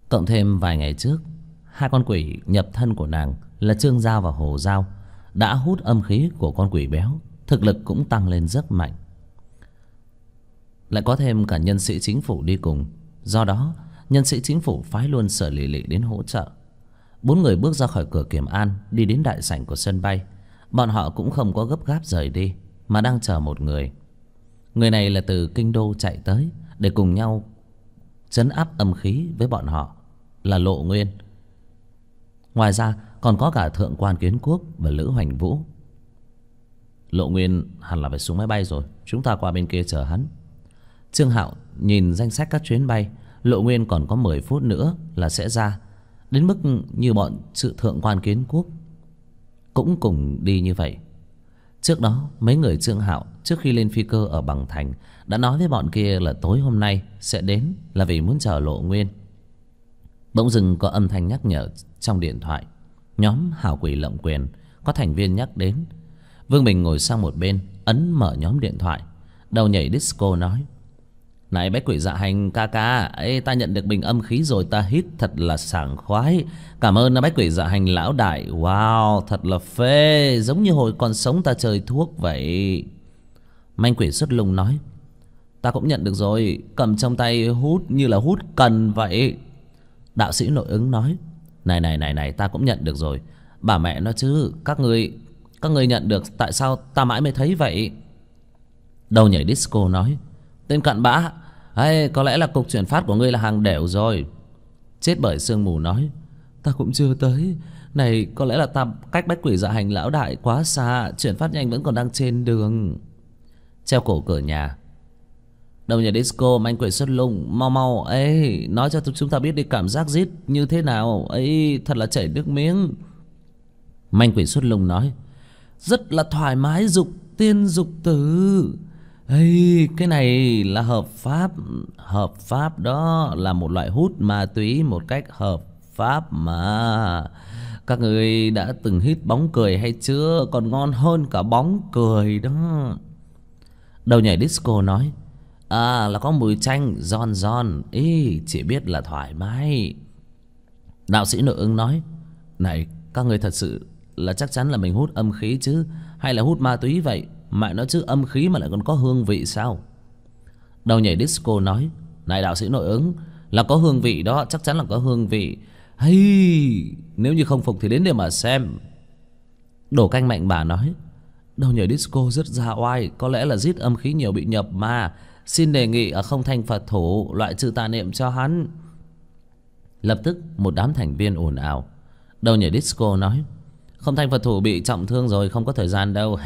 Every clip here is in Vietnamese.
Cộng thêm vài ngày trước, hai con quỷ nhập thân của nàng là Trương Giao và Hồ Giao đã hút âm khí của con quỷ béo, thực lực cũng tăng lên rất mạnh. Lại có thêm cả nhân sĩ chính phủ đi cùng, do đó nhân sĩ chính phủ phái luôn Sở Lị Lị đến hỗ trợ. Bốn người bước ra khỏi cửa Kiểm An, đi đến đại sảnh của sân bay. Bọn họ cũng không có gấp gáp rời đi, mà đang chờ một người. Người này là từ kinh đô chạy tới để cùng nhau trấn áp âm khí với bọn họ, là Lộ Nguyên. Ngoài ra còn có cả Thượng quan Kiến Quốc và Lữ Hoành Vũ. Lộ Nguyên hẳn là phải xuống máy bay rồi, chúng ta qua bên kia chờ hắn. Trương Hạo nhìn danh sách các chuyến bay. Lộ Nguyên còn có 10 phút nữa là sẽ ra. Đến mức như bọn sự Thượng quan Kiến Quốc cũng cùng đi như vậy. Trước đó mấy người Trương Hạo trước khi lên phi cơ ở Bằng Thành đã nói với bọn kia là tối hôm nay sẽ đến, là vì muốn chờ Lộ Nguyên. Bỗng dưng có âm thanh nhắc nhở trong điện thoại. Nhóm Hào Quỷ Lộng Quyền có thành viên nhắc đến. Vương Bình ngồi sang một bên, ấn mở nhóm điện thoại. Đầu nhảy disco nói: "Này Bách Quỷ Dạ Hành ca ca, ấy ta nhận được bình âm khí rồi, ta hít thật là sảng khoái. Cảm ơn Bách Quỷ Dạ Hành lão đại. Wow, thật là phê, giống như hồi còn sống ta chơi thuốc vậy." Manh Quỷ Xuất Lung nói: "Ta cũng nhận được rồi, cầm trong tay hút như là hút cần vậy." Đạo sĩ Nội Ứng nói: Này, ta cũng nhận được rồi. Bà mẹ nó chứ, các ngươi nhận được, tại sao ta mãi mới thấy vậy?" Đầu nhảy disco nói: "Tên cặn bã, hay có lẽ là cục chuyển phát của ngươi là hàng đểu rồi." Chết Bởi Sương Mù nói: "Ta cũng chưa tới. Này, có lẽ là ta cách Bách Quỷ Dạ Hành lão đại quá xa, chuyển phát nhanh vẫn còn đang trên đường." Treo cổ cửa nhà. Đầu nhà disco, Manh Quỷ Xuất Lung, mau mau ấy, nói cho chúng ta biết đi, cảm giác rít như thế nào ấy, thật là chảy nước miếng. Manh Quỷ Xuất Lung nói: "Rất là thoải mái, dục tiên dục tử. Ây, cái này là hợp pháp đó, là một loại hút ma túy một cách hợp pháp mà. Các người đã từng hít bóng cười hay chưa? Còn ngon hơn cả bóng cười đó." Đầu nhảy disco nói: "À, là có mùi chanh giòn giòn, ý chỉ biết là thoải mái." Đạo sĩ Nội Ứng nói: "Này, các người thật sự là chắc chắn là mình hút âm khí chứ, hay là hút ma túy vậy? Mẹ nó chứ, âm khí mà lại còn có hương vị sao?" Đầu nhảy disco nói: "Này đạo sĩ Nội Ứng, là có hương vị đó, chắc chắn là có hương vị. Hay, nếu như không phục thì đến để mà xem." Đổ Canh Mạnh Bà nói: "Đầu nhảy disco rất ra oai, có lẽ là giết âm khí nhiều bị nhập ma. Xin đề nghị ở Không Thanh Phật Thủ loại trừ tà niệm cho hắn." Lập tức một đám thành viên ồn ào. Đầu nhảy disco nói: "Không Thanh Phật Thủ bị trọng thương rồi, không có thời gian đâu."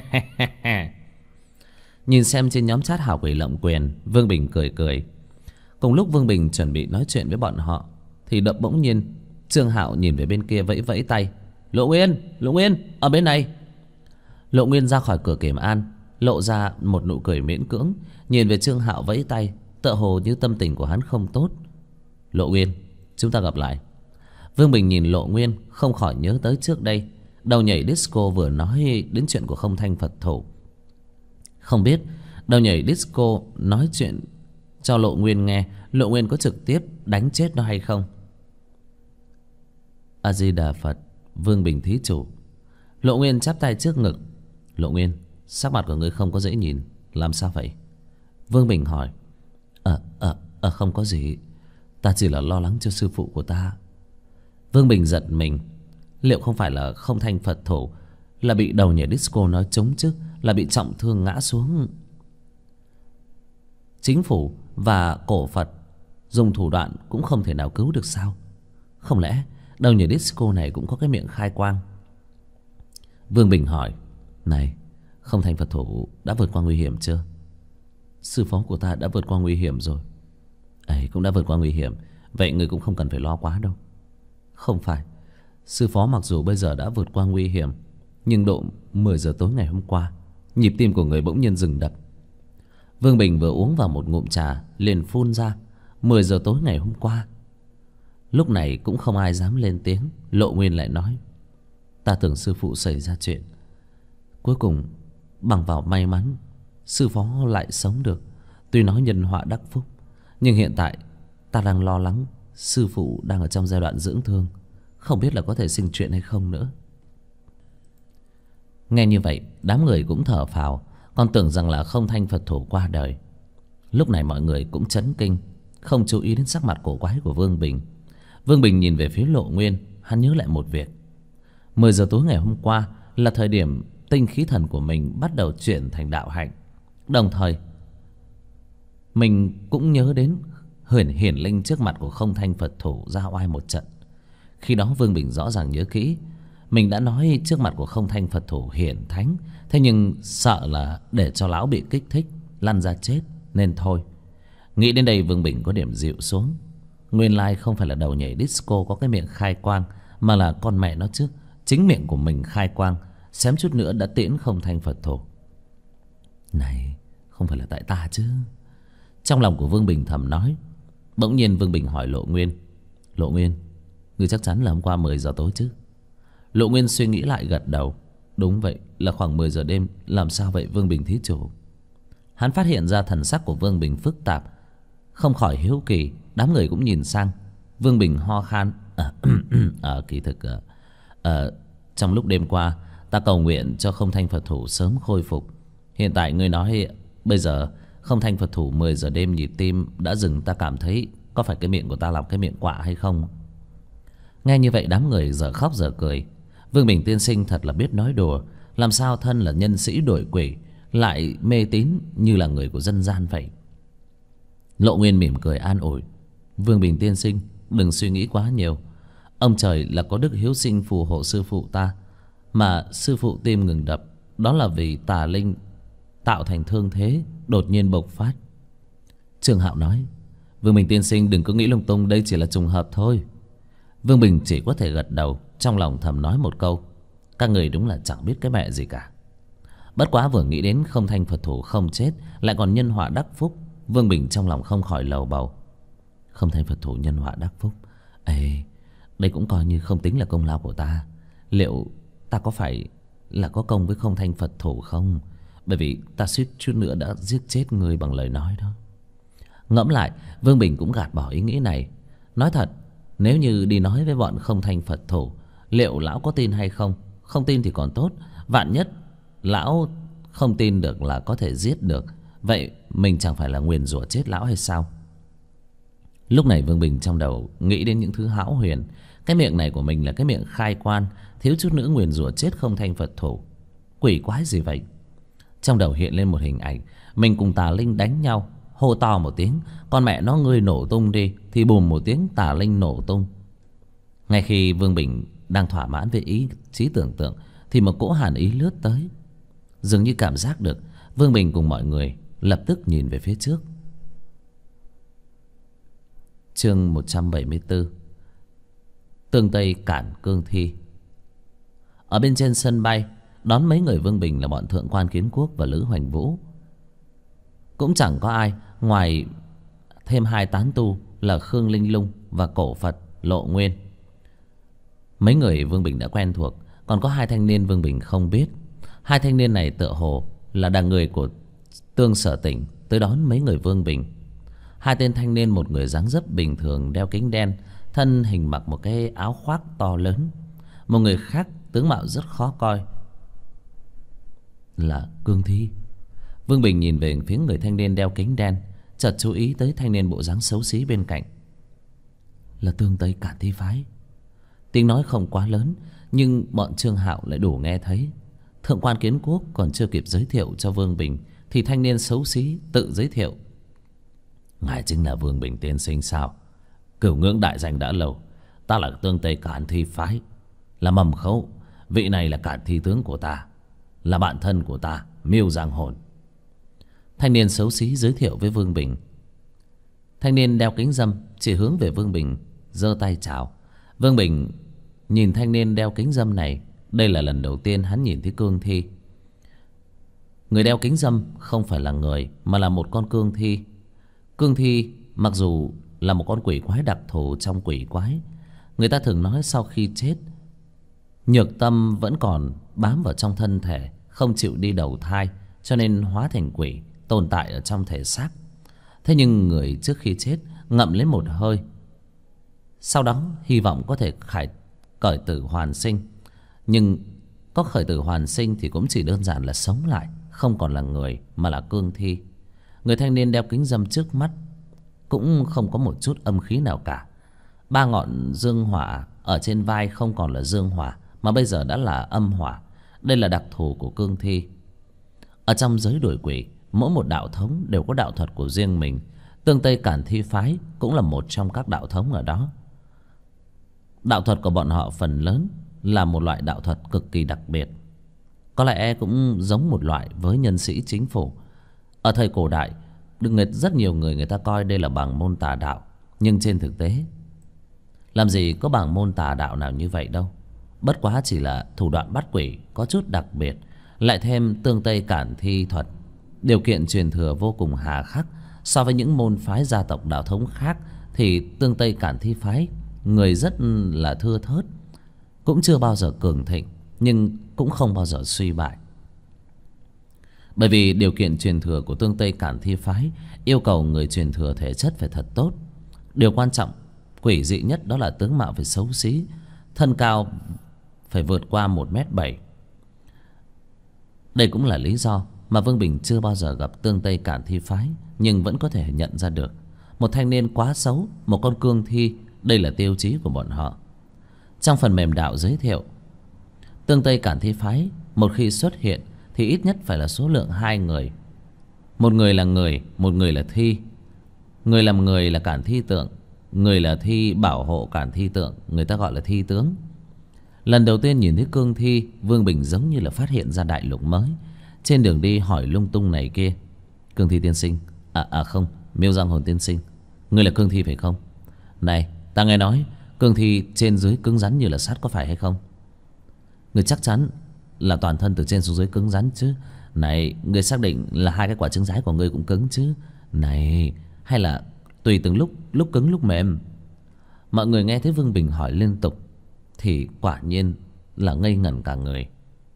Nhìn xem trên nhóm chat Hào Quỷ Lộng Quyền, Vương Bình cười cười. Cùng lúc Vương Bình chuẩn bị nói chuyện với bọn họ thì bỗng nhiên Trương Hạo nhìn về bên kia vẫy vẫy tay: Lộ Nguyên, ở bên này." Lộ Nguyên ra khỏi cửa Kiểm An, lộ ra một nụ cười miễn cưỡng, nhìn về Trương Hạo vẫy tay, tựa hồ như tâm tình của hắn không tốt. "Lộ Nguyên, chúng ta gặp lại." Vương Bình nhìn Lộ Nguyên không khỏi nhớ tới trước đây đầu nhảy disco vừa nói đến chuyện của Không Thanh Phật Thủ. Không biết đầu nhảy disco nói chuyện cho Lộ Nguyên nghe, Lộ Nguyên có trực tiếp đánh chết nó hay không? A Di Đà Phật. Vương Bình thí chủ. Lộ Nguyên chắp tay trước ngực. "Lộ Nguyên, sắc mặt của ngươi không có dễ nhìn, làm sao vậy?" Vương Bình hỏi. Không có gì, ta chỉ là lo lắng cho sư phụ của ta." Vương Bình giật mình. Liệu không phải là Không Thanh Phật Thủ là bị đầu nhảy disco nói trúng chứ, là bị trọng thương ngã xuống? Chính phủ và cổ Phật dùng thủ đoạn cũng không thể nào cứu được sao? Không lẽ đầu nhảy disco này cũng có cái miệng khai quang? Vương Bình hỏi. "Này, Không Thanh Phật Thủ đã vượt qua nguy hiểm chưa?" "Sư phó của ta đã vượt qua nguy hiểm rồi." "Ấy, cũng đã vượt qua nguy hiểm, vậy người cũng không cần phải lo quá đâu." "Không phải, sư phó mặc dù bây giờ đã vượt qua nguy hiểm, nhưng độ 10 giờ tối ngày hôm qua, nhịp tim của người bỗng nhiên dừng đập." Vương Bình vừa uống vào một ngụm trà liền phun ra: 10 giờ tối ngày hôm qua. Lúc này cũng không ai dám lên tiếng. Lộ Nguyên lại nói: "Ta tưởng sư phụ xảy ra chuyện, cuối cùng bằng vào may mắn sư phó lại sống được. Tuy nói nhân họa đắc phúc, nhưng hiện tại ta đang lo lắng sư phụ đang ở trong giai đoạn dưỡng thương, không biết là có thể sinh chuyện hay không nữa. Nghe như vậy, đám người cũng thở phào, còn tưởng rằng là Không Thanh Phật thủ qua đời. Lúc này mọi người cũng chấn kinh, không chú ý đến sắc mặt cổ quái của Vương Bình. Vương Bình nhìn về phía Lộ Nguyên, hắn nhớ lại một việc. 10 giờ tối ngày hôm qua là thời điểm tinh khí thần của mình bắt đầu chuyển thành đạo hạnh. Đồng thời mình cũng nhớ đến hiển linh trước mặt của Không Thanh Phật thủ ra oai một trận. Khi đó Vương Bình rõ ràng nhớ kỹ, mình đã nói trước mặt của Không Thanh Phật thủ hiển thánh, thế nhưng sợ là để cho lão bị kích thích lăn ra chết nên thôi. Nghĩ đến đây Vương Bình có điểm dịu xuống. Nguyên lai không phải là đầu nhảy disco có cái miệng khai quang, mà là con mẹ nó chứ, chính miệng của mình khai quang, xém chút nữa đã tiễn Không Thanh Phật thủ. Này, không phải là tại ta chứ? Trong lòng của Vương Bình thầm nói. Bỗng nhiên Vương Bình hỏi Lộ Nguyên: Lộ Nguyên, ngươi chắc chắn là hôm qua 10 giờ tối chứ? Lộ Nguyên suy nghĩ lại gật đầu. Đúng vậy, là khoảng 10 giờ đêm. Làm sao vậy Vương Bình thí chủ? Hắn phát hiện ra thần sắc của Vương Bình phức tạp, không khỏi hiếu kỳ. Đám người cũng nhìn sang. Vương Bình ho khan: kỳ thực trong lúc đêm qua ta cầu nguyện cho Không Thanh Phật thủ sớm khôi phục. Hiện tại ngươi nói bây giờ Không Thanh Phật thủ 10 giờ đêm nhịp tim đã dừng, ta cảm thấy có phải cái miệng của ta làm cái miệng quạ hay không? Nghe như vậy đám người giờ khóc giờ cười. Vương Bình tiên sinh thật là biết nói đùa. Làm sao thân là nhân sĩ đổi quỷ lại mê tín như là người của dân gian vậy? Lộ Nguyên mỉm cười an ủi: Vương Bình tiên sinh đừng suy nghĩ quá nhiều. Ông trời là có đức hiếu sinh phù hộ sư phụ ta. Mà sư phụ tim ngừng đập, đó là vì tà linh tạo thành thương thế đột nhiên bộc phát. Trương Hạo nói: Vương Bình tiên sinh đừng có nghĩ lung tung, đây chỉ là trùng hợp thôi. Vương Bình chỉ có thể gật đầu, trong lòng thầm nói một câu: các người đúng là chẳng biết cái mẹ gì cả. Bất quá vừa nghĩ đến Không Thanh Phật thủ không chết lại còn nhân họa đắc phúc, Vương Bình trong lòng không khỏi lầu bầu. Không Thanh Phật thủ nhân họa đắc phúc, đây cũng coi như không tính là công lao của ta. Liệu ta có phải là có công với Không Thanh Phật thủ không? Bởi vì ta suýt chút nữa đã giết chết người bằng lời nói đó. Ngẫm lại, Vương Bình cũng gạt bỏ ý nghĩ này. Nói thật, nếu như đi nói với bọn Không Thanh Phật thủ, liệu lão có tin hay không? Không tin thì còn tốt, vạn nhất lão không tin được là có thể giết được, vậy mình chẳng phải là nguyền rủa chết lão hay sao? Lúc này Vương Bình trong đầu nghĩ đến những thứ hão huyền. Cái miệng này của mình là cái miệng khai quan, thiếu chút nữa nguyền rủa chết Không Thanh Phật thủ. Quỷ quái gì vậy? Trong đầu hiện lên một hình ảnh mình cùng tà linh đánh nhau, hô to một tiếng con mẹ nó ngươi nổ tung đi, thì bùm một tiếng tà linh nổ tung. Ngay khi Vương Bình đang thỏa mãn về ý chí tưởng tượng thì một cỗ hàn ý lướt tới. Dường như cảm giác được, Vương Bình cùng mọi người lập tức nhìn về phía trước. Chương 174 Tương Tây cản cương thi. Ở bên trên sân bay, đón mấy người Vương Bình là bọn Thượng quan Kiến Quốc và Lữ Hoành Vũ. Cũng chẳng có ai ngoài thêm hai tán tu là Khương Linh Lung và Cổ Phật Lộ Nguyên. Mấy người Vương Bình đã quen thuộc, còn có hai thanh niên Vương Bình không biết. Hai thanh niên này tựa hồ là đàn người của Tương Sở Tỉnh tới đón mấy người Vương Bình. Hai tên thanh niên, một người dáng dấp bình thường đeo kính đen, thân hình mặc một cái áo khoác to lớn. Một người khác tướng mạo rất khó coi, là cương thi. Vương Bình nhìn về phía người thanh niên đeo kính đen, chợt chú ý tới thanh niên bộ dáng xấu xí bên cạnh. Là Tương Tây Cản Thi Phái. Tiếng nói không quá lớn, nhưng bọn Trương Hạo lại đủ nghe thấy. Thượng quan Kiến Quốc còn chưa kịp giới thiệu cho Vương Bình thì thanh niên xấu xí tự giới thiệu: ngài chính là Vương Bình tiên sinh sao? Cửu ngưỡng đại danh đã lâu. Ta là Tương Tây Cản Thi Phái, là mầm khấu. Vị này là Cản Thi tướng của ta, là bạn thân của ta, Miêu Giang Hồn. Thanh niên xấu xí giới thiệu với Vương Bình. Thanh niên đeo kính râm chỉ hướng về Vương Bình, giơ tay chào. Vương Bình nhìn thanh niên đeo kính râm này, đây là lần đầu tiên hắn nhìn thấy cương thi. Người đeo kính râm không phải là người, mà là một con cương thi. Cương thi mặc dù là một con quỷ quái đặc thù trong quỷ quái, người ta thường nói sau khi chết, nhược tâm vẫn còn bám vào trong thân thể, không chịu đi đầu thai, cho nên hóa thành quỷ, tồn tại ở trong thể xác. Thế nhưng người trước khi chết ngậm lấy một hơi Sau đó hy vọng có thể khởi tử hoàn sinh. Nhưng có khởi tử hoàn sinh thì cũng chỉ đơn giản là sống lại, không còn là người mà là cương thi. Người thanh niên đeo kính râm trước mắt cũng không có một chút âm khí nào cả. 3 ngọn dương hỏa ở trên vai không còn là dương hỏa, mà bây giờ đã là âm hỏa. Đây là đặc thù của cương thi. Ở trong giới đuổi quỷ, mỗi một đạo thống đều có đạo thuật của riêng mình. Tương Tây Cản Thi phái cũng là một trong các đạo thống ở đó. Đạo thuật của bọn họ phần lớn là một loại đạo thuật cực kỳ đặc biệt. Có lẽ cũng giống một loại với nhân sĩ chính phủ. Ở thời cổ đại, rất nhiều người ta coi đây là bảng môn tà đạo. Nhưng trên thực tế, làm gì có bảng môn tà đạo nào như vậy đâu. Bất quá chỉ là thủ đoạn bắt quỷ có chút đặc biệt, lại thêm Tương Tây Cản Thi thuật, điều kiện truyền thừa vô cùng hà khắc. So với những môn phái gia tộc đạo thống khác thì Tương Tây Cản Thi phái người rất là thưa thớt, cũng chưa bao giờ cường thịnh, nhưng cũng không bao giờ suy bại. Bởi vì điều kiện truyền thừa của Tương Tây Cản Thi phái yêu cầu người truyền thừa thể chất phải thật tốt. Điều quan trọng, quỷ dị nhất đó là tướng mạo phải xấu xí, thân cao phải vượt qua 1m7. Đây cũng là lý do mà Vương Bình chưa bao giờ gặp Tương Tây Cản Thi phái, nhưng vẫn có thể nhận ra được một thanh niên quá xấu, một con cương thi. Đây là tiêu chí của bọn họ. Trong phần mềm đạo giới thiệu, Tương Tây Cản Thi phái một khi xuất hiện thì ít nhất phải là số lượng 2 người. Một người là người, một người là thi. Người làm người là Cản Thi tượng, người là thi bảo hộ Cản Thi tượng, người ta gọi là thi tướng. Lần đầu tiên nhìn thấy cương thi, Vương Bình giống như là phát hiện ra đại lục mới. Trên đường đi hỏi lung tung này kia. Cương thi tiên sinh, không, Miêu Giang Hồn tiên sinh, ngươi là cương thi phải không? Này, ta nghe nói cương thi trên dưới cứng rắn như là sắt, có phải hay không? Ngươi chắc chắn là toàn thân từ trên xuống dưới cứng rắn chứ? Này, ngươi xác định là 2 cái quả trứng rái của ngươi cũng cứng chứ? Này, hay là tùy từng lúc cứng lúc mềm? Mọi người nghe thấy Vương Bình hỏi liên tục thì quả nhiên là ngây ngẩn cả người.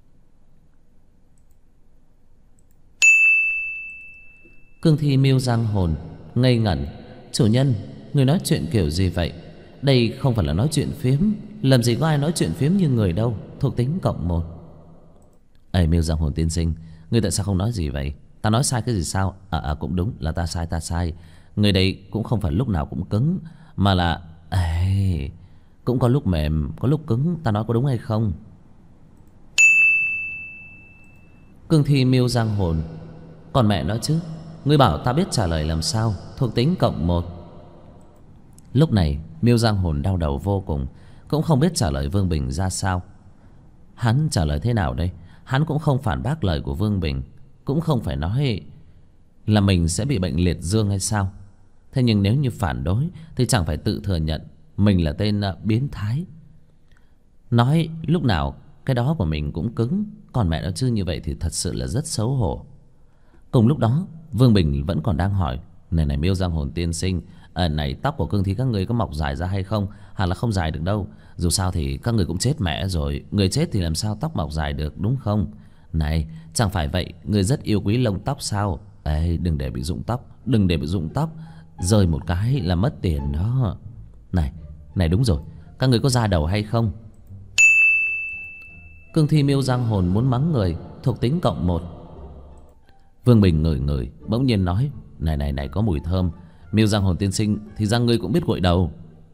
Cương thi Miêu Giang Hồn ngây ngẩn. Chủ nhân, người nói chuyện kiểu gì vậy? Đây không phải là nói chuyện phiếm. Làm gì có ai nói chuyện phiếm như người đâu. Thuộc tính cộng 1. Ê Miêu Giang Hồn tiên sinh, ngươi tại sao không nói gì vậy? Ta nói sai cái gì sao? Cũng đúng là ta sai. Người đây cũng không phải lúc nào cũng cứng, mà là cũng có lúc mềm, có lúc cứng. Ta nói có đúng hay không? Cương thi Miêu Giang Hồn, còn mẹ nói chứ, ngươi bảo ta biết trả lời làm sao? Thuộc tính cộng 1. Lúc này Miêu Giang Hồn đau đầu vô cùng, cũng không biết trả lời Vương Bình ra sao. Hắn trả lời thế nào đây? Hắn cũng không phản bác lời của Vương Bình, cũng không phải nói là mình sẽ bị bệnh liệt dương hay sao. Thế nhưng nếu như phản đối thì chẳng phải tự thừa nhận mình là tên biến thái. Nói lúc nào cái đó của mình cũng cứng, còn mẹ nó chứ, như vậy thì thật sự là rất xấu hổ. Cùng lúc đó Vương Bình vẫn còn đang hỏi, này Miêu Giang Hồn tiên sinh, này tóc của cương thi các người có mọc dài ra hay không? Hẳn là không dài được đâu, dù sao thì các người cũng chết mẹ rồi. Người chết thì làm sao tóc mọc dài được, đúng không? Này, chẳng phải vậy người rất yêu quý lông tóc sao? Đừng để bị rụng tóc, đừng để bị rụng tóc, rơi một cái là mất tiền đó. Này đúng rồi, các người có da đầu hay không? Cương thi Miêu Giang Hồn muốn mắng người, thuộc tính cộng 1. Vương Bình ngửi bỗng nhiên nói, này có mùi thơm. Miêu Giang Hồn tiên sinh, thì ra ngươi cũng biết gội đầu.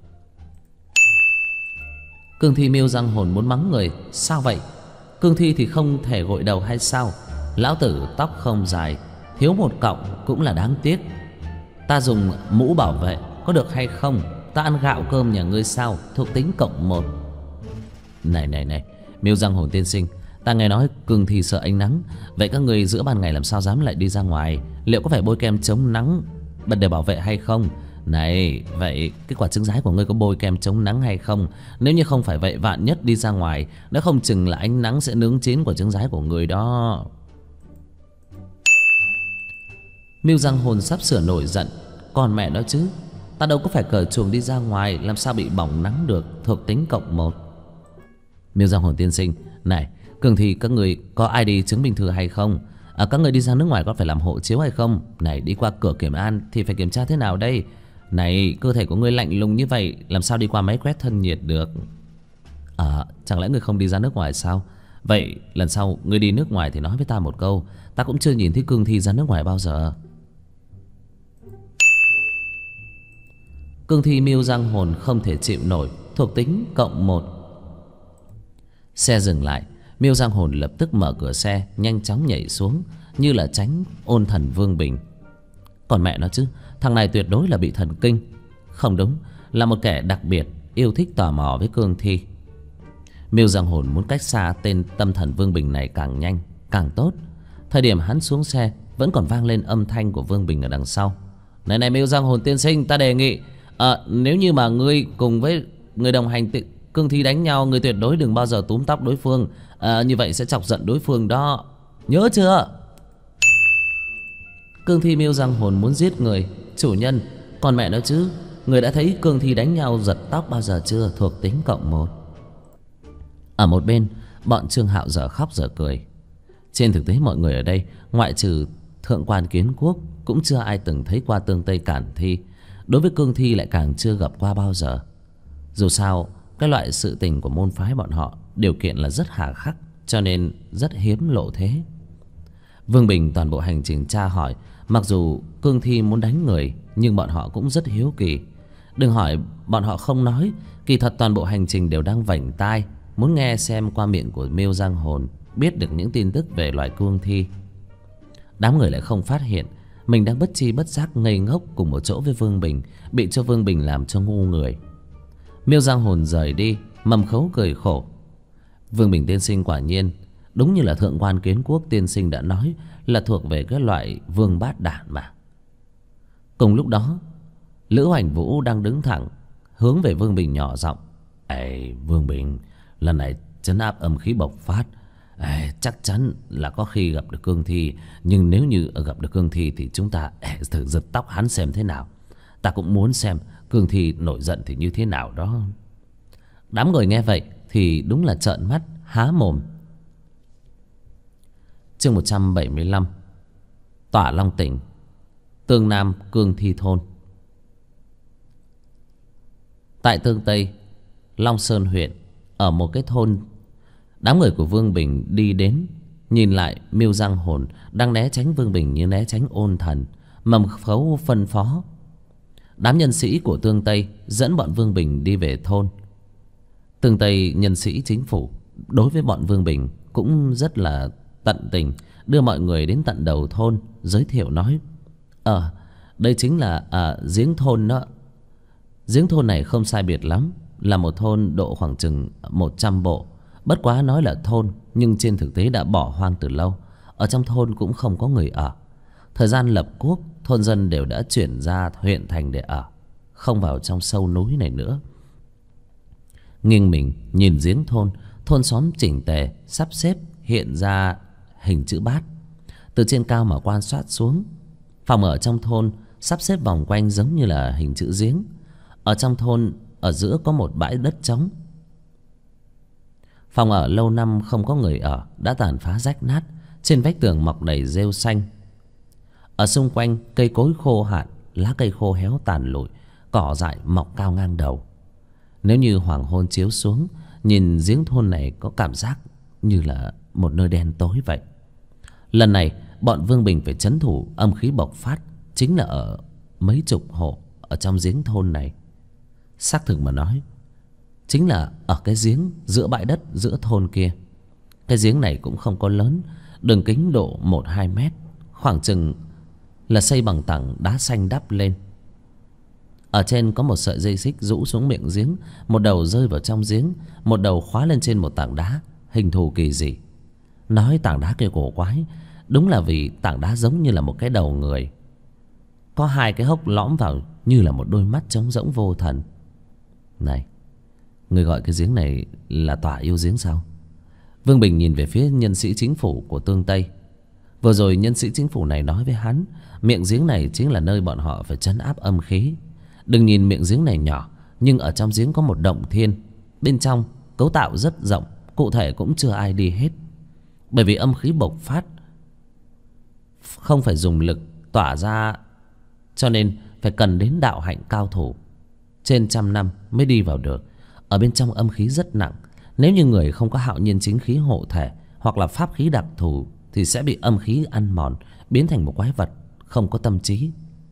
Cương thi Miêu Giang Hồn muốn mắng người, sao vậy? Cương thi thì không thể gội đầu hay sao? Lão tử tóc không dài, thiếu một cọng cũng là đáng tiếc. Ta dùng mũ bảo vệ có được hay không? Ta ăn gạo cơm nhà ngươi sao? Thuộc tính cộng 1. Này Miêu Giang Hồn tiên sinh, ta nghe nói cương thi sợ ánh nắng. Vậy các người giữa ban ngày làm sao dám lại đi ra ngoài? Liệu có phải bôi kem chống nắng bật để bảo vệ hay không? Này, vậy cái quả trứng rái của ngươi có bôi kem chống nắng hay không? Nếu như không phải vậy, vạn nhất đi ra ngoài, nếu không chừng là ánh nắng sẽ nướng chín quả trứng rái của người đó. Miêu Giang Hồn sắp sửa nổi giận, còn mẹ nó chứ, ta đâu có phải cởi chuồng đi ra ngoài, làm sao bị bỏng nắng được? Thuộc tính cộng 1. Miêu Giang Hồn tiên sinh, này cương thi các người có ID chứng minh thư hay không? Các người đi ra nước ngoài có phải làm hộ chiếu hay không? Này, đi qua cửa kiểm an thì phải kiểm tra thế nào đây? Này, cơ thể của ngươi lạnh lùng như vậy, làm sao đi qua máy quét thân nhiệt được? Chẳng lẽ ngươi không đi ra nước ngoài sao? Vậy lần sau ngươi đi nước ngoài thì nói với ta một câu. Ta cũng chưa nhìn thấy cương thi ra nước ngoài bao giờ. Cương thi mưu răng hồn không thể chịu nổi, thuộc tính +1. Xe dừng lại, Miêu Giang Hồn lập tức mở cửa xe, nhanh chóng nhảy xuống, như là tránh ôn thần Vương Bình. Còn mẹ nó chứ, thằng này tuyệt đối là bị thần kinh. Không đúng, là một kẻ đặc biệt, yêu thích tò mò với cương thi. Miêu Giang Hồn muốn cách xa tên tâm thần Vương Bình này càng nhanh càng tốt. Thời điểm hắn xuống xe, vẫn còn vang lên âm thanh của Vương Bình ở đằng sau. Này Miêu Giang Hồn tiên sinh, ta đề nghị nếu như mà ngươi cùng với người đồng hành cương thi đánh nhau, ngươi tuyệt đối đừng bao giờ túm tóc đối phương. Như vậy sẽ chọc giận đối phương đó, nhớ chưa? Cương thi Miêu Giang Hồn muốn giết người. Chủ nhân, còn mẹ nó chứ, người đã thấy cương thi đánh nhau giật tóc bao giờ chưa? Thuộc tính +1. Ở một bên, bọn Trương Hạo dở khóc dở cười. Trên thực tế mọi người ở đây, ngoại trừ thượng quan Kiến Quốc, cũng chưa ai từng thấy qua tương Tây Cản Thi. Đối với cương thi lại càng chưa gặp qua bao giờ. Dù sao, cái loại sự tình của môn phái bọn họ điều kiện là rất hà khắc, cho nên rất hiếm lộ thế. Vương Bình toàn bộ hành trình tra hỏi. Mặc dù cương thi muốn đánh người, nhưng bọn họ cũng rất hiếu kỳ. Đừng hỏi bọn họ không nói, kỳ thật toàn bộ hành trình đều đang vảnh tai, muốn nghe xem qua miệng của Miêu Giang Hồn biết được những tin tức về loài cương thi. Đám người lại không phát hiện mình đang bất tri bất giác ngây ngốc cùng một chỗ với Vương Bình, bị cho Vương Bình làm cho ngu người. Miêu Giang Hồn rời đi, mầm khấu cười khổ. Vương Bình tiên sinh quả nhiên đúng như là thượng quan Kiến Quốc tiên sinh đã nói, là thuộc về cái loại vương bát đản mà. Cùng lúc đó, Lữ Hoành Vũ đang đứng thẳng, hướng về Vương Bình nhỏ giọng: Ê Vương Bình, lần này trấn áp âm khí bộc phát, chắc chắn là có khi gặp được cương thi. Nhưng nếu như gặp được cương thi thì chúng ta thử giật tóc hắn xem thế nào. Ta cũng muốn xem cương thi nổi giận thì như thế nào đó. Đám người nghe vậy thì đúng là trợn mắt há mồm. Chương 175. Tỏa Long Tỉnh, Tương Nam Cương Thi Thôn. Tại Tương Tây Long Sơn huyện, ở một cái thôn, đám người của Vương Bình đi đến, nhìn lại Miêu Giang Hồn đang né tránh Vương Bình như né tránh ôn thần. Mầm khấu phân phó đám nhân sĩ của Tương Tây dẫn bọn Vương Bình đi về thôn. Tương Tây nhân sĩ chính phủ đối với bọn Vương Bình cũng rất là tận tình, đưa mọi người đến tận đầu thôn, giới thiệu nói: đây chính là giếng thôn đó. Giếng thôn này không sai biệt lắm, là một thôn độ khoảng chừng 100 bộ. Bất quá nói là thôn, nhưng trên thực tế đã bỏ hoang từ lâu. Ở trong thôn cũng không có người ở. Thời gian lập quốc, thôn dân đều đã chuyển ra huyện thành để ở, không vào trong sâu núi này nữa. Nghiêng mình nhìn giếng thôn, thôn xóm chỉnh tề sắp xếp hiện ra hình chữ bát. Từ trên cao mà quan sát xuống, phòng ở trong thôn sắp xếp vòng quanh giống như là hình chữ giếng. Ở trong thôn, ở giữa có một bãi đất trống. Phòng ở lâu năm không có người ở, đã tàn phá rách nát. Trên vách tường mọc đầy rêu xanh. Ở xung quanh cây cối khô hạn, lá cây khô héo tàn lụi, cỏ dại mọc cao ngang đầu. Nếu như hoàng hôn chiếu xuống, nhìn giếng thôn này có cảm giác như là một nơi đen tối vậy. Lần này bọn Vương Bình phải trấn thủ âm khí bộc phát chính là ở mấy chục hộ ở trong giếng thôn này. Xác thực mà nói, chính là ở cái giếng giữa bãi đất giữa thôn kia. Cái giếng này cũng không có lớn, đường kính độ 1-2 mét, khoảng chừng là xây bằng tảng đá xanh đắp lên. Ở trên có một sợi dây xích rũ xuống miệng giếng, một đầu rơi vào trong giếng, một đầu khóa lên trên một tảng đá, hình thù kỳ dị. Nói tảng đá kia cổ quái, đúng là vì tảng đá giống như là một cái đầu người, có hai cái hốc lõm vào như là một đôi mắt trống rỗng vô thần. Này, người gọi cái giếng này là tỏa yêu giếng sao? Vương Bình nhìn về phía nhân sĩ chính phủ của Tương Tây. Vừa rồi nhân sĩ chính phủ này nói với hắn, miệng giếng này chính là nơi bọn họ phải trấn áp âm khí. Đừng nhìn miệng giếng này nhỏ, nhưng ở trong giếng có một động thiên. Bên trong cấu tạo rất rộng, cụ thể cũng chưa ai đi hết. Bởi vì âm khí bộc phát không phải dùng lực tỏa ra, cho nên phải cần đến đạo hạnh cao thủ trên 100 năm mới đi vào được. Ở bên trong âm khí rất nặng. Nếu như người không có hạo nhiên chính khí hộ thể hoặc là pháp khí đặc thù thì sẽ bị âm khí ăn mòn, biến thành một quái vật không có tâm trí.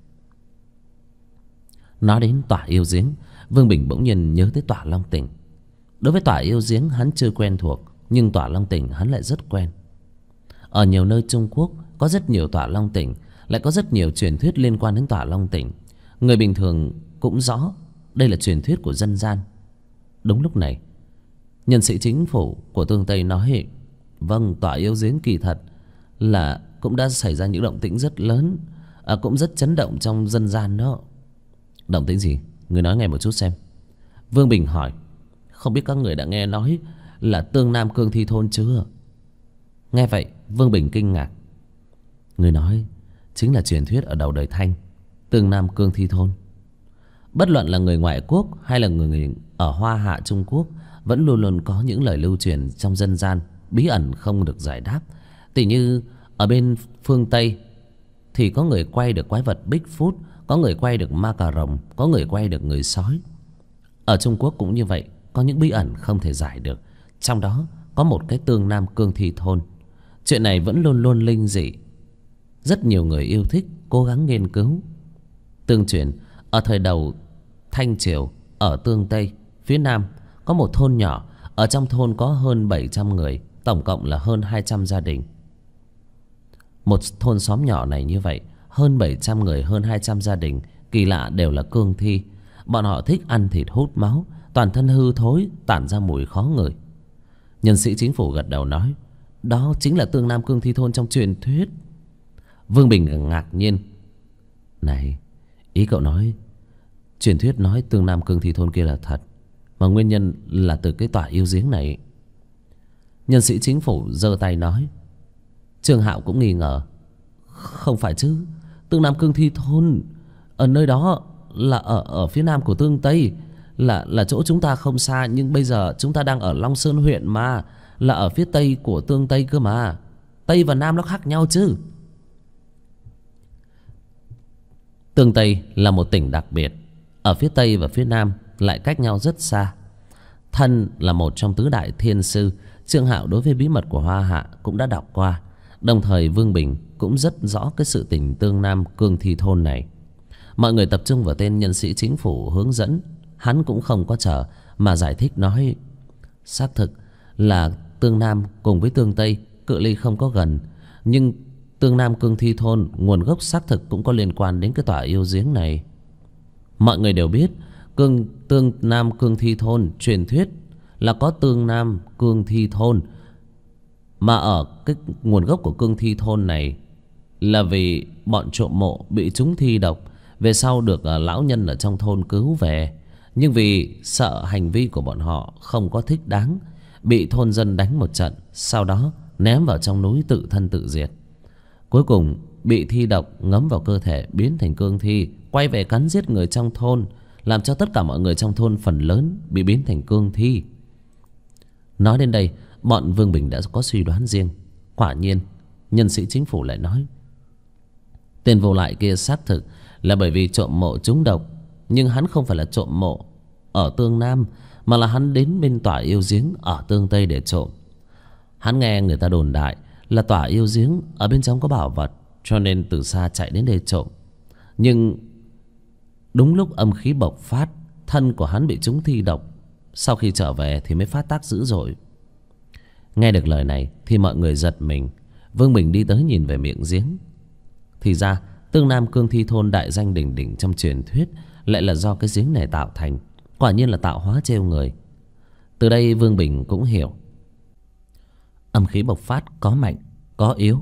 Nói đến tỏa yêu giếng, Vương Bình bỗng nhiên nhớ tới tỏa Long Tỉnh. Đối với tỏa yêu giếng hắn chưa quen thuộc, nhưng tỏa Long Tỉnh hắn lại rất quen. Ở nhiều nơi Trung Quốc có rất nhiều tỏa Long Tỉnh, lại có rất nhiều truyền thuyết liên quan đến tỏa Long Tỉnh. Người bình thường cũng rõ đây là truyền thuyết của dân gian. Đúng lúc này, nhân sĩ chính phủ của Tương Tây nói: vâng, tỏa yêu giếng kỳ thật là cũng đã xảy ra những động tĩnh rất lớn, cũng rất chấn động trong dân gian đó. Động tĩnh gì? Người nói nghe một chút xem. Vương Bình hỏi. Không biết các người đã nghe nói là Tương Nam Cương Thi Thôn chưa? Nghe vậy Vương Bình kinh ngạc. Người nói chính là truyền thuyết ở đầu đời Thanh, Tương Nam Cương Thi Thôn. Bất luận là người ngoại quốc hay là người ở Hoa Hạ Trung Quốc, vẫn luôn luôn có những lời lưu truyền trong dân gian bí ẩn không được giải đáp. Tỉ như ở bên phương Tây thì có người quay được quái vật Bigfoot, có người quay được ma cà rồng, có người quay được người sói. Ở Trung Quốc cũng như vậy, có những bí ẩn không thể giải được. Trong đó có một cái Tương Nam Cương Thi Thôn. Chuyện này vẫn luôn luôn linh dị. Rất nhiều người yêu thích, cố gắng nghiên cứu. Tương truyền ở thời đầu Thanh Triều, ở Tương Tây phía Nam có một thôn nhỏ. Ở trong thôn có hơn 700 người, tổng cộng là hơn 200 gia đình. Một thôn xóm nhỏ này như vậy, hơn 700 người, hơn 200 gia đình, kỳ lạ đều là cương thi. Bọn họ thích ăn thịt hút máu, toàn thân hư thối, tản ra mùi khó ngửi. Nhân sĩ chính phủ gật đầu nói: đó chính là Tương Nam Cương Thi Thôn trong truyền thuyết. Vương Bình ngạc nhiên. Này, ý cậu nói truyền thuyết nói Tương Nam Cương Thi Thôn kia là thật, mà nguyên nhân là từ cái tỏa yêu giếng này? Nhân sĩ chính phủ giơ tay nói. Trương Hạo cũng nghi ngờ. Không phải chứ, Tương Nam Cương Thi Thôn ở nơi đó là ở phía nam của Tương Tây, là chỗ chúng ta không xa. Nhưng bây giờ chúng ta đang ở Long Sơn huyện mà, là ở phía tây của Tương Tây cơ mà. Tây và Nam nó khác nhau chứ. Tương Tây là một tỉnh đặc biệt. Ở phía Tây và phía Nam lại cách nhau rất xa. Thân là một trong tứ đại thiên sư, Trương Hạo đối với bí mật của Hoa Hạ cũng đã đọc qua. Đồng thời Vương Bình cũng rất rõ cái sự tình Tương Nam Cương Thi Thôn này. Mọi người tập trung vào tên nhân sĩ chính phủ hướng dẫn. Hắn cũng không có chờ mà giải thích nói: xác thực là Tương Nam cùng với Tương Tây cự ly không có gần, nhưng Tương Nam Cương Thi Thôn nguồn gốc xác thực cũng có liên quan đến cái tỏa yêu giếng này. Mọi người đều biết Tương Nam Cương Thi Thôn truyền thuyết là có Tương Nam Cương Thi Thôn, mà ở cái nguồn gốc của Cương Thi Thôn này là vì bọn trộm mộ bị trúng thi độc, về sau được lão nhân ở trong thôn cứu về. Nhưng vì sợ hành vi của bọn họ không có thích đáng, bị thôn dân đánh một trận, sau đó ném vào trong núi tự thân tự diệt. Cuối cùng bị thi độc ngấm vào cơ thể, biến thành cương thi, quay về cắn giết người trong thôn, làm cho tất cả mọi người trong thôn phần lớn bị biến thành cương thi. Nói đến đây, bọn Vương Bình đã có suy đoán riêng. Quả nhiên, nhân sĩ chính phủ lại nói: tên vô lại kia xác thực là bởi vì trộm mộ trúng độc, nhưng hắn không phải là trộm mộ ở Tương Nam, mà là hắn đến bên tỏa yêu giếng ở Tương Tây để trộm. Hắn nghe người ta đồn đại là tỏa yêu giếng ở bên trong có bảo vật, cho nên từ xa chạy đến đây trộm. Nhưng đúng lúc âm khí bộc phát, thân của hắn bị trúng thi độc. Sau khi trở về thì mới phát tác dữ dội. Nghe được lời này thì mọi người giật mình. Vương Bình đi tới nhìn về miệng giếng. Thì ra Tương Nam Cương Thi Thôn đại danh đỉnh đỉnh trong truyền thuyết lại là do cái giếng này tạo thành. Quả nhiên là tạo hóa trêu người. Từ đây Vương Bình cũng hiểu, âm khí bộc phát có mạnh có yếu.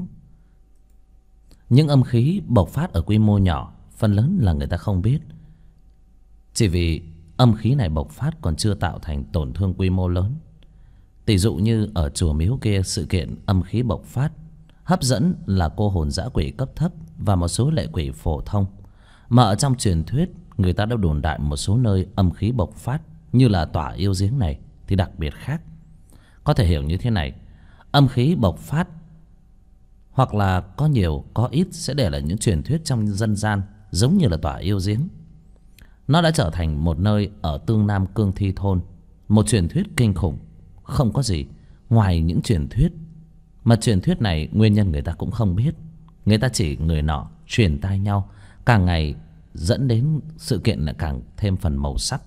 Những âm khí bộc phát ở quy mô nhỏ, phần lớn là người ta không biết. Chỉ vì âm khí này bộc phát còn chưa tạo thành tổn thương quy mô lớn. Tỷ dụ như ở chùa miếu kia, sự kiện âm khí bộc phát hấp dẫn là cô hồn dã quỷ cấp thấp và một số lệ quỷ phổ thông. Mà ở trong truyền thuyết, người ta đã đồn đại một số nơi âm khí bộc phát như là tỏa yêu giếng này thì đặc biệt khác. Có thể hiểu như thế này: âm khí bộc phát hoặc là có nhiều có ít sẽ để lại những truyền thuyết trong dân gian giống như là tòa yêu giếng. Nó đã trở thành một nơi ở Tương Nam Cương Thi Thôn, một truyền thuyết kinh khủng. Không có gì ngoài những truyền thuyết, mà truyền thuyết này nguyên nhân người ta cũng không biết. Người ta chỉ người nọ truyền tai nhau, càng ngày dẫn đến sự kiện lại càng thêm phần màu sắc.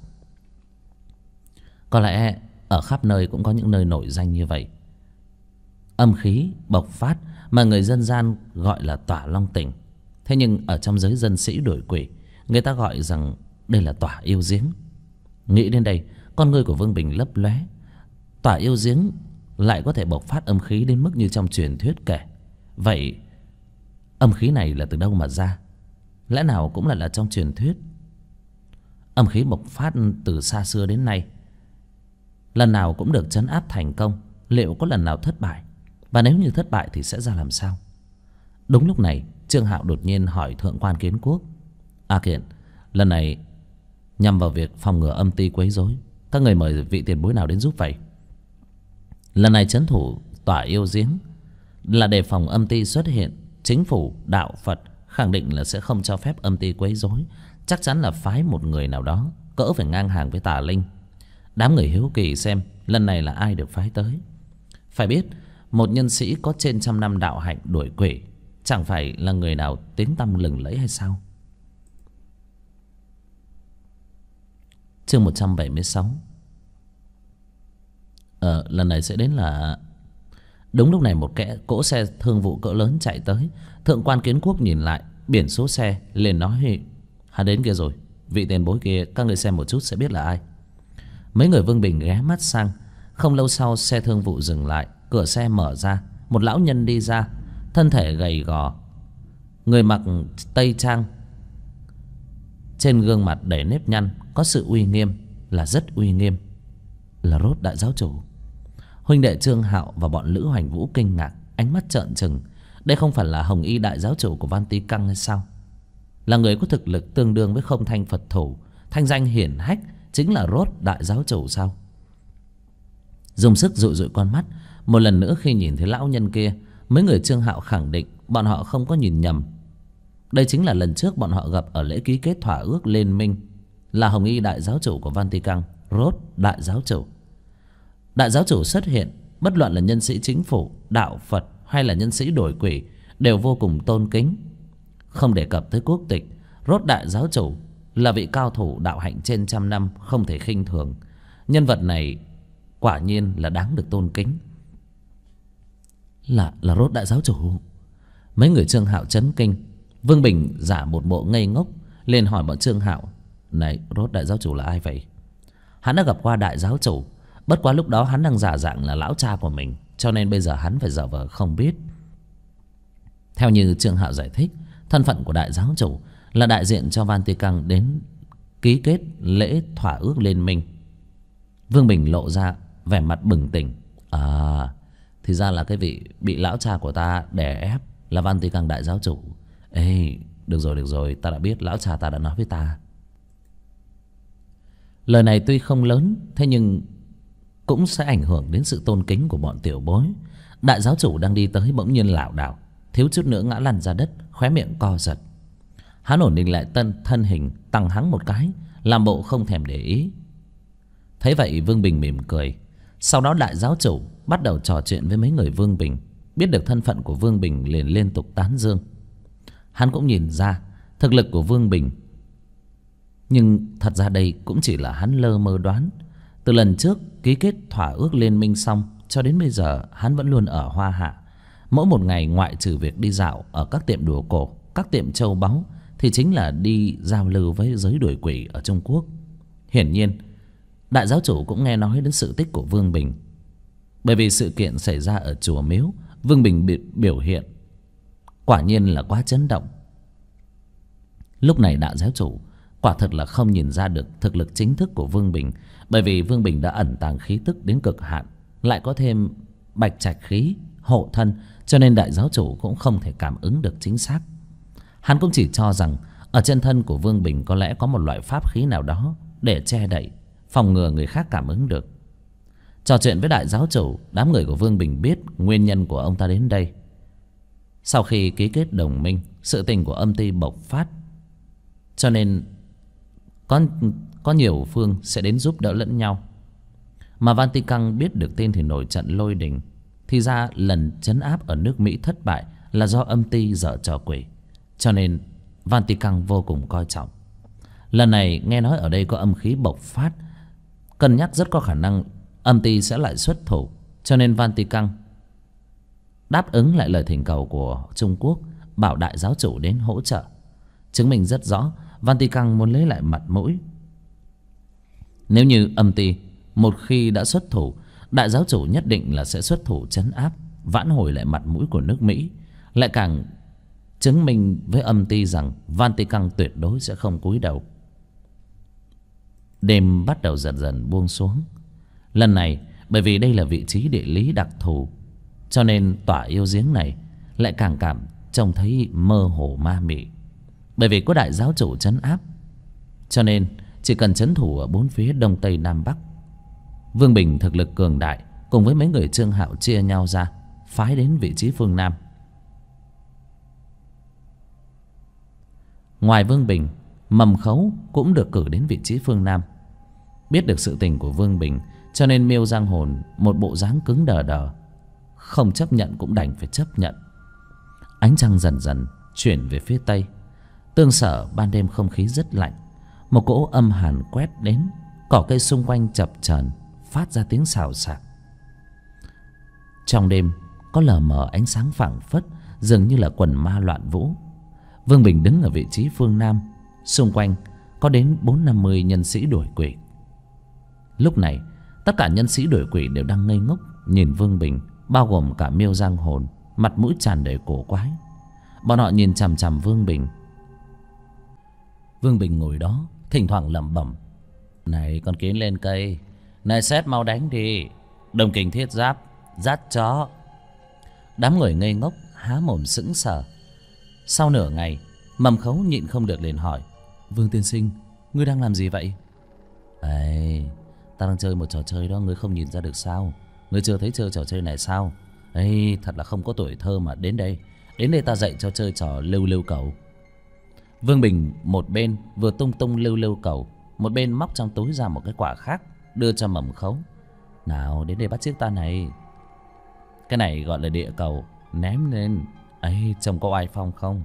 Có lẽ ở khắp nơi cũng có những nơi nổi danh như vậy. Âm khí bộc phát mà người dân gian gọi là tỏa long tỉnh. Thế nhưng ở trong giới dân sĩ đuổi quỷ, người ta gọi rằng đây là tỏa yêu giếng. Nghĩ đến đây, con ngươi của Vương Bình lấp lóe. Tỏa yêu giếng lại có thể bộc phát âm khí đến mức như trong truyền thuyết kể. Vậy âm khí này là từ đâu mà ra? Lẽ nào cũng là trong truyền thuyết? Âm khí bộc phát từ xa xưa đến nay, lần nào cũng được trấn áp thành công. Liệu có lần nào thất bại? Và nếu như thất bại thì sẽ ra làm sao? Đúng lúc này, Trương Hạo đột nhiên hỏi Thượng quan Kiến Quốc: A Kiện, lần này nhằm vào việc phòng ngừa âm ti quấy rối, các người mời vị tiền bối nào đến giúp vậy? Lần này trấn thủ tỏa yêu giếng là đề phòng âm ti xuất hiện. Chính phủ, đạo Phật khẳng định là sẽ không cho phép âm ti quấy rối. Chắc chắn là phái một người nào đó cỡ phải ngang hàng với tà linh. Đám người hiếu kỳ xem lần này là ai được phái tới. Phải biết, một nhân sĩ có trên 100 năm đạo hạnh đuổi quỷ chẳng phải là người nào tiếng tăm lừng lẫy hay sao? Chương 176. Lần này sẽ đến là... Đúng lúc này một cỗ xe thương vụ cỡ lớn chạy tới. Thượng quan Kiến Quốc nhìn lại biển số xe, liền nói: Hắn đến kia rồi, vị tiền bối kia các người xem một chút sẽ biết là ai. Mấy người Vương Bình ghé mắt sang. Không lâu sau, xe thương vụ dừng lại, cửa xe mở ra, một lão nhân đi ra. Thân thể gầy gò, người mặc tây trang, trên gương mặt đầy nếp nhăn, có sự uy nghiêm, là rất uy nghiêm. Là Rốt đại giáo chủ. Huynh đệ Trương Hạo và bọn Lữ Hoành Vũ kinh ngạc, ánh mắt trợn trừng. Đây không phải là Hồng Y đại giáo chủ của Van Ti Căng hay sao? Là người có thực lực tương đương với Không Thanh Phật thủ, thanh danh hiển hách, chính là Rốt đại giáo chủ sao? Dùng sức dụi dụi con mắt một lần nữa khi nhìn thấy lão nhân kia, mấy người Trương Hạo khẳng định bọn họ không có nhìn nhầm. Đây chính là lần trước bọn họ gặp ở lễ ký kết thỏa ước liên minh. Là Hồng Y đại giáo chủ của Van Ti Căng, Rốt đại giáo chủ. Đại giáo chủ xuất hiện, bất luận là nhân sĩ chính phủ, đạo Phật hay là nhân sĩ đổi quỷ, đều vô cùng tôn kính. Không đề cập tới quốc tịch, Rốt đại giáo chủ là vị cao thủ đạo hạnh trên 100 năm, không thể khinh thường. Nhân vật này quả nhiên là đáng được tôn kính. Là Rốt đại giáo chủ. Mấy người Trương Hạo chấn kinh. Vương Bình giả một bộ ngây ngốc, liền hỏi bọn Trương Hạo: Này, Rốt đại giáo chủ là ai vậy? Hắn đã gặp qua đại giáo chủ, bất quá lúc đó hắn đang giả dạng là lão cha của mình, cho nên bây giờ hắn phải giả vờ không biết. Theo như Trương Hạo giải thích, thân phận của đại giáo chủ là đại diện cho Van Ti Căng đến ký kết lễ thỏa ước liên minh. Vương Bình lộ ra vẻ mặt bừng tỉnh. À, thì ra là cái vị bị lão cha của ta đè ép là Van Ti Căng đại giáo chủ. Ê, được rồi, ta đã biết, lão cha ta đã nói với ta. Lời này tuy không lớn, thế nhưng cũng sẽ ảnh hưởng đến sự tôn kính của bọn tiểu bối. Đại giáo chủ đang đi tới bỗng nhiên lảo đảo, thiếu chút nữa ngã lăn ra đất, khóe miệng co giật. Hắn ổn định lại thân hình, tăng hắng một cái, làm bộ không thèm để ý. Thấy vậy Vương Bình mỉm cười. Sau đó đại giáo chủ bắt đầu trò chuyện với mấy người Vương Bình. Biết được thân phận của Vương Bình liền liên tục tán dương. Hắn cũng nhìn ra thực lực của Vương Bình, nhưng thật ra đây cũng chỉ là hắn lơ mơ đoán. Từ lần trước ký kết thỏa ước liên minh xong cho đến bây giờ, hắn vẫn luôn ở Hoa Hạ. Mỗi một ngày ngoại trừ việc đi dạo ở các tiệm đồ cổ, các tiệm châu báu, thì chính là đi giao lưu với giới đuổi quỷ ở Trung Quốc. Hiển nhiên đại giáo chủ cũng nghe nói đến sự tích của Vương Bình. Bởi vì sự kiện xảy ra ở chùa miếu, Vương Bình biểu hiện quả nhiên là quá chấn động. Lúc này đại giáo chủ quả thật là không nhìn ra được thực lực chính thức của Vương Bình, bởi vì Vương Bình đã ẩn tàng khí tức đến cực hạn, lại có thêm bạch trạch khí hộ thân, cho nên đại giáo chủ cũng không thể cảm ứng được chính xác. Hắn cũng chỉ cho rằng ở trên thân của Vương Bình có lẽ có một loại pháp khí nào đó để che đậy, phòng ngừa người khác cảm ứng được. Trò chuyện với đại giáo chủ, đám người của Vương Bình biết nguyên nhân của ông ta đến đây. Sau khi ký kết đồng minh, sự tình của âm ty bộc phát, cho nên có có nhiều phương sẽ đến giúp đỡ lẫn nhau. Mà Vatican biết được tin thì nổi trận lôi đình. Thì ra lần trấn áp ở nước Mỹ thất bại là do âm ty giở trò quỷ, cho nên Vatican vô cùng coi trọng. Lần này nghe nói ở đây có âm khí bộc phát, cân nhắc rất có khả năng âm ty sẽ lại xuất thủ, cho nên Vatican đáp ứng lại lời thỉnh cầu của Trung Quốc, bảo đại giáo chủ đến hỗ trợ. Chứng minh rất rõ Vatican muốn lấy lại mặt mũi. Nếu như âm ty một khi đã xuất thủ, đại giáo chủ nhất định là sẽ xuất thủ trấn áp, vãn hồi lại mặt mũi của nước Mỹ, lại càng chứng minh với âm ty rằng Vatican tuyệt đối sẽ không cúi đầu. Đêm bắt đầu dần dần buông xuống. Lần này bởi vì đây là vị trí địa lý đặc thù, cho nên tòa yêu giếng này lại càng cảm trông thấy mơ hồ ma mị. Bởi vì có đại giáo chủ trấn áp, cho nên chỉ cần trấn thủ ở bốn phía đông tây nam bắc. Vương Bình thực lực cường đại, cùng với mấy người Trương Hạo chia nhau ra phái đến vị trí phương Nam. Ngoài Vương Bình, Mầm Khấu cũng được cử đến vị trí phương Nam. Biết được sự tình của Vương Bình, cho nên Miêu Giang Hồn một bộ dáng cứng đờ đờ, không chấp nhận cũng đành phải chấp nhận. Ánh trăng dần dần chuyển về phía tây. Tương Sở ban đêm không khí rất lạnh, một cỗ âm hàn quét đến, cỏ cây xung quanh chập chờn phát ra tiếng xào xạc. Trong đêm có lờ mờ ánh sáng phảng phất, dường như là quần ma loạn vũ. Vương Bình đứng ở vị trí phương Nam, xung quanh có đến 450 nhân sĩ đuổi quỷ. Lúc này tất cả nhân sĩ đuổi quỷ đều đang ngây ngốc nhìn Vương Bình, bao gồm cả Miêu Giang Hồn, mặt mũi tràn đầy cổ quái. Bọn họ nhìn chằm chằm Vương Bình. Vương Bình ngồi đó thỉnh thoảng lẩm bẩm: "Này con kiến lên cây, này sét mau đánh đi, đồng kình thiết giáp dắt chó." Đám người ngây ngốc há mồm sững sờ. Sau nửa ngày, Mầm Khấu nhịn không được liền hỏi: "Vương tiên sinh, ngươi đang làm gì vậy?" "Ê, ta đang chơi một trò chơi đó, ngươi không nhìn ra được sao? Ngươi chưa thấy chơi trò chơi này sao? Ê, thật là không có tuổi thơ mà đến đây. Đến đây ta dạy cho chơi trò lưu lưu cầu." Vương Bình một bên vừa tung tung lưu lưu cầu, một bên móc trong túi ra một cái quả khác đưa cho Mầm Khấu. "Nào, đến đây bắt chước ta này. Cái này gọi là địa cầu, ném lên. Ấy, trông có oai phong không?"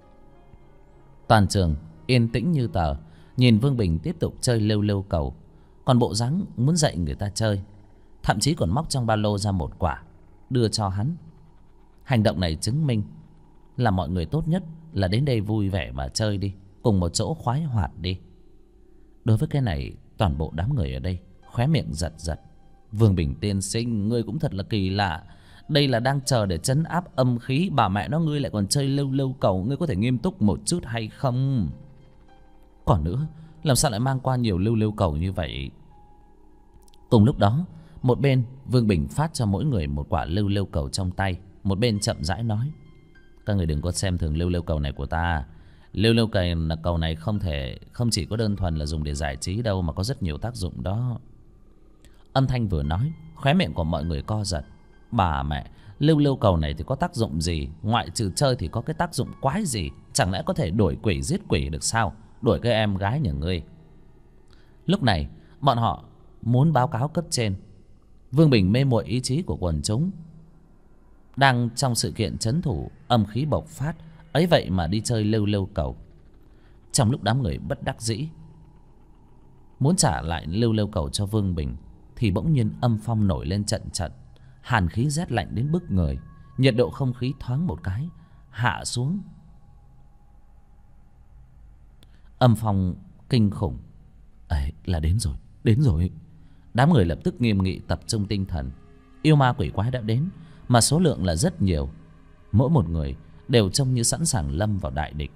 Toàn trường yên tĩnh như tờ, nhìn Vương Bình tiếp tục chơi lưu lưu cầu, còn bộ dáng muốn dạy người ta chơi. Thậm chí còn móc trong ba lô ra một quả đưa cho hắn. Hành động này chứng minh là mọi người tốt nhất là đến đây vui vẻ mà chơi đi, cùng một chỗ khoái hoạt đi. Đối với cái này, toàn bộ đám người ở đây khóe miệng giật giật. "Vương Bình tiên sinh, ngươi cũng thật là kỳ lạ. Đây là đang chờ để trấn áp âm khí, bà mẹ nó ngươi lại còn chơi lưu lưu cầu. Ngươi có thể nghiêm túc một chút hay không? Còn nữa, làm sao lại mang qua nhiều lưu lưu cầu như vậy?" Cùng lúc đó, một bên Vương Bình phát cho mỗi người một quả lưu lưu cầu trong tay, một bên chậm rãi nói: "Các người đừng có xem thường lưu lưu cầu này của ta. Lưu lưu cầu này không chỉ có đơn thuần là dùng để giải trí đâu, mà có rất nhiều tác dụng đó." Âm thanh vừa nói, khóe miệng của mọi người co giật. Bà mẹ, lưu lưu cầu này thì có tác dụng gì? Ngoại trừ chơi thì có cái tác dụng quái gì? Chẳng lẽ có thể đuổi quỷ giết quỷ được sao? Đuổi cái em gái nhà ngươi. Lúc này bọn họ muốn báo cáo cấp trên. Vương Bình mê muội ý chí của quần chúng, đang trong sự kiện trấn thủ âm khí bộc phát, ấy vậy mà đi chơi lưu lưu cầu. Trong lúc đám người bất đắc dĩ muốn trả lại lưu lưu cầu cho Vương Bình, thì bỗng nhiên âm phong nổi lên trận trận, hàn khí rét lạnh đến bức người. Nhiệt độ không khí thoáng một cái hạ xuống. Âm phong kinh khủng. Ấy là đến rồi, đến rồi. Đám người lập tức nghiêm nghị tập trung tinh thần. Yêu ma quỷ quái đã đến, mà số lượng là rất nhiều. Mỗi một người đều trông như sẵn sàng lâm vào đại địch.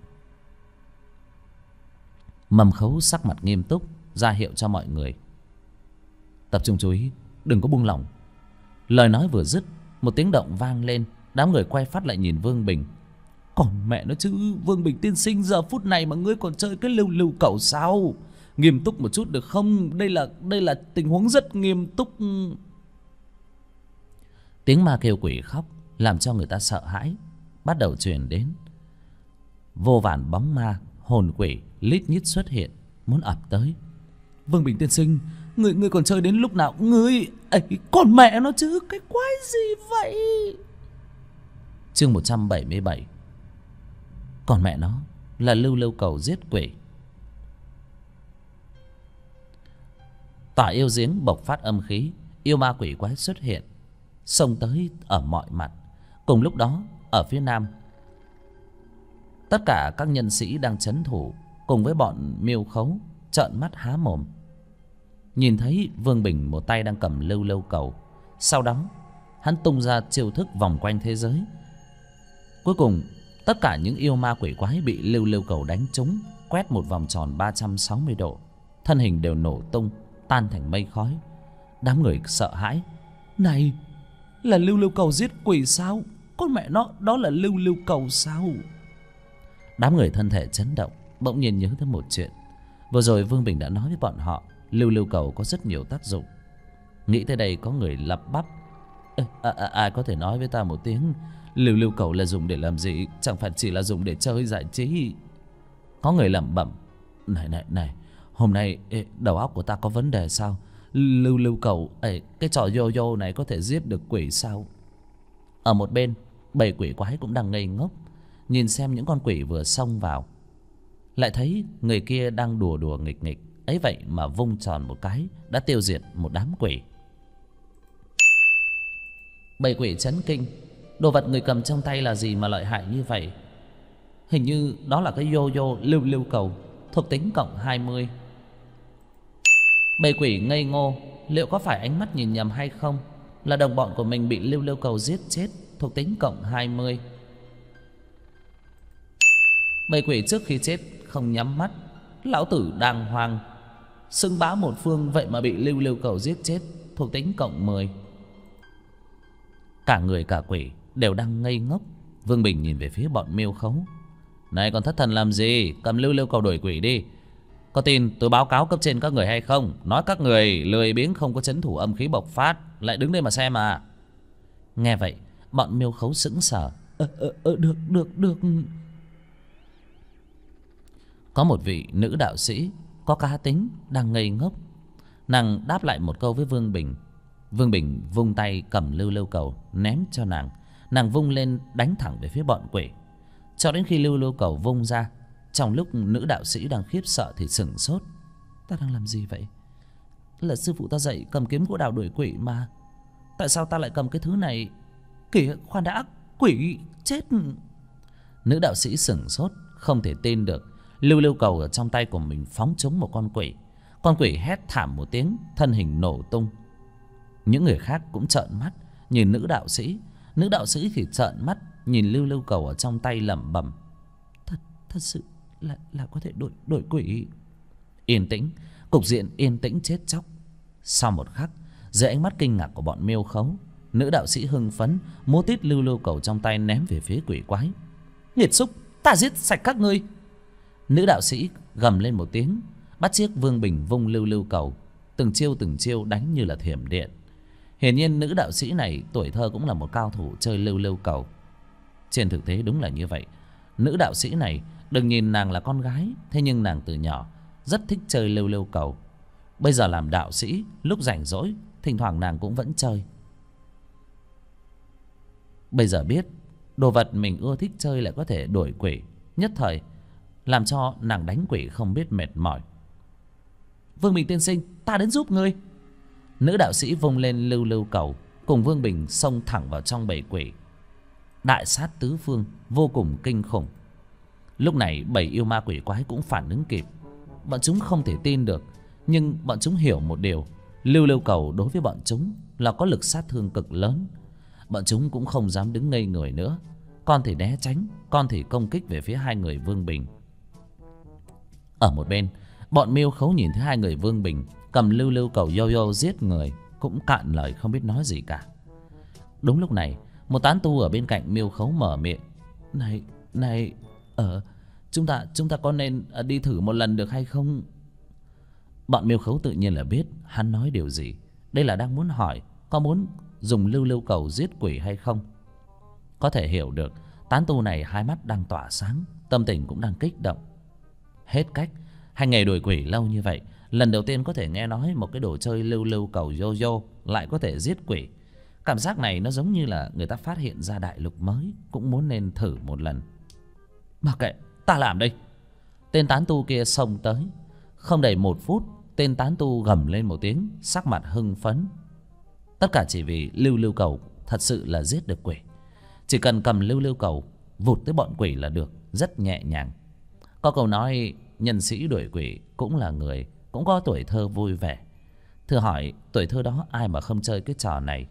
Mầm Khấu sắc mặt nghiêm túc ra hiệu cho mọi người: "Tập trung chú ý, đừng có buông lỏng." Lời nói vừa dứt, một tiếng động vang lên. Đám người quay phát lại nhìn Vương Bình. "Còn mẹ nó chứ, Vương Bình tiên sinh, giờ phút này mà ngươi còn chơi cái lưu lưu cầu sao? Nghiêm túc một chút được không? Đây là tình huống rất nghiêm túc." Tiếng ma kêu quỷ khóc làm cho người ta sợ hãi bắt đầu truyền đến. Vô vàn bóng ma hồn quỷ lít nhít xuất hiện, muốn ập tới. Vương Bình tiên sinh, ngươi còn chơi đến lúc nào? Ngươi ấy, còn mẹ nó chứ, cái quái gì vậy? Chương 177. Còn mẹ nó là lưu lưu cầu giết quỷ. Tỏa yêu giếng bộc phát âm khí, yêu ma quỷ quái xuất hiện, xông tới ở mọi mặt. Cùng lúc đó, ở phía nam, tất cả các nhân sĩ đang trấn thủ cùng với bọn miêu khấu trợn mắt há mồm. Nhìn thấy Vương Bình một tay đang cầm lưu lưu cầu, sau đó hắn tung ra chiêu thức vòng quanh thế giới. Cuối cùng tất cả những yêu ma quỷ quái bị lưu lưu cầu đánh trúng, quét một vòng tròn 360 độ, thân hình đều nổ tung, tan thành mây khói. Đám người sợ hãi. Này, là lưu lưu cầu giết quỷ sao? Con mẹ nó, đó là lưu lưu cầu sao? Đám người thân thể chấn động, bỗng nhiên nhớ tới một chuyện. Vừa rồi Vương Bình đã nói với bọn họ lưu lưu cầu có rất nhiều tác dụng. Nghĩ tới đây có người lắp bắp. Ai có thể nói với ta một tiếng, lưu lưu cầu là dùng để làm gì? Chẳng phải chỉ là dùng để chơi giải trí? Có người lẩm bẩm. Này, hôm nay đầu óc của ta có vấn đề sao? Lưu lưu cầu, cái trò yo-yo này có thể giết được quỷ sao? Ở một bên, bầy quỷ quái cũng đang ngây ngốc, nhìn xem những con quỷ vừa xông vào. Lại thấy người kia đang đùa đùa nghịch nghịch, ấy vậy mà vung tròn một cái đã tiêu diệt một đám quỷ. Bầy quỷ chấn kinh. Đồ vật người cầm trong tay là gì mà lợi hại như vậy? Hình như đó là cái yo-yo lưu lưu cầu, thuộc tính cộng 20. Bầy quỷ ngây ngô, liệu có phải ánh mắt nhìn nhầm hay không? Là đồng bọn của mình bị lưu lưu cầu giết chết, thuộc tính cộng 20. Bầy quỷ trước khi chết không nhắm mắt, lão tử đàng hoàng xưng bá một phương, vậy mà bị lưu lưu cầu giết chết, thuộc tính cộng 10. Cả người cả quỷ đều đang ngây ngốc. Vương Bình nhìn về phía bọn miêu khấu. Này còn thất thần làm gì? Cầm lưu lưu cầu đuổi quỷ đi. Có tin tôi báo cáo cấp trên các người hay không? Nói các người lười biếng không có trấn thủ âm khí bộc phát, lại đứng đây mà xem à? Nghe vậy bọn miêu khấu sững sờ. Được. Có một vị nữ đạo sĩ có cá tính đang ngây ngốc. Nàng đáp lại một câu với Vương Bình. Vương Bình vung tay cầm lưu lưu cầu ném cho nàng. Nàng vung lên đánh thẳng về phía bọn quỷ, cho đến khi lưu lưu cầu vung ra. Trong lúc nữ đạo sĩ đang khiếp sợ thì sửng sốt. Ta đang làm gì vậy? Là sư phụ ta dạy cầm kiếm gỗ đào đuổi quỷ mà. Tại sao ta lại cầm cái thứ này? Kìa, khoan đã, quỷ chết. Nữ đạo sĩ sửng sốt, không thể tin được. Lưu lưu cầu ở trong tay của mình phóng trúng một con quỷ. Con quỷ hét thảm một tiếng, thân hình nổ tung. Những người khác cũng trợn mắt nhìn nữ đạo sĩ. Nữ đạo sĩ thì trợn mắt nhìn lưu lưu cầu ở trong tay, lẩm bẩm. Thật sự là có thể đổi quỷ. Yên tĩnh, cục diện yên tĩnh chết chóc. Sau một khắc, dưới ánh mắt kinh ngạc của bọn miêu khấu, nữ đạo sĩ hưng phấn múa tít lưu lưu cầu trong tay ném về phía quỷ quái. Nghiệt xúc, ta giết sạch các ngươi! Nữ đạo sĩ gầm lên một tiếng, bắt chiếc Vương Bình vung lưu lưu cầu, từng chiêu đánh như là thiểm điện. Hiển nhiên nữ đạo sĩ này tuổi thơ cũng là một cao thủ chơi lưu lưu cầu. Trên thực tế đúng là như vậy. Nữ đạo sĩ này, đừng nhìn nàng là con gái, thế nhưng nàng từ nhỏ rất thích chơi lưu lưu cầu. Bây giờ làm đạo sĩ, lúc rảnh rỗi thỉnh thoảng nàng cũng vẫn chơi. Bây giờ biết đồ vật mình ưa thích chơi lại có thể đuổi quỷ, nhất thời làm cho nàng đánh quỷ không biết mệt mỏi. Vương Bình tiên sinh, ta đến giúp ngươi. Nữ đạo sĩ vung lên lưu lưu cầu, cùng Vương Bình xông thẳng vào trong bầy quỷ. Đại sát tứ phương, vô cùng kinh khủng. Lúc này bầy yêu ma quỷ quái cũng phản ứng kịp. Bọn chúng không thể tin được, nhưng bọn chúng hiểu một điều. Lưu lưu cầu đối với bọn chúng là có lực sát thương cực lớn. Bọn chúng cũng không dám đứng ngây người nữa. Con thì né tránh, con thì công kích về phía hai người Vương Bình. Ở một bên, bọn miêu khấu nhìn thấy hai người Vương Bình cầm lưu lưu cầu yo-yo giết người, cũng cạn lời không biết nói gì cả. Đúng lúc này, một tán tu ở bên cạnh miêu khấu mở miệng. Này, chúng ta có nên đi thử một lần được hay không? Bọn miêu khấu tự nhiên là biết hắn nói điều gì. Đây là đang muốn hỏi có muốn dùng lưu lưu cầu giết quỷ hay không. Có thể hiểu được tán tu này hai mắt đang tỏa sáng, tâm tình cũng đang kích động. Hết cách. Hành nghề đuổi quỷ lâu như vậy, lần đầu tiên có thể nghe nói một cái đồ chơi lưu lưu cầu yo-yo lại có thể giết quỷ. Cảm giác này nó giống như là người ta phát hiện ra đại lục mới, cũng muốn nên thử một lần. Mặc kệ, ta làm đây. Tên tán tu kia xông tới. Không đầy 1 phút, tên tán tu gầm lên một tiếng, sắc mặt hưng phấn. Tất cả chỉ vì lưu lưu cầu thật sự là giết được quỷ. Chỉ cần cầm lưu lưu cầu vụt tới bọn quỷ là được, rất nhẹ nhàng. Có câu nói nhân sĩ đuổi quỷ cũng là người, cũng có tuổi thơ vui vẻ. Thử hỏi tuổi thơ đó ai mà không chơi cái trò này.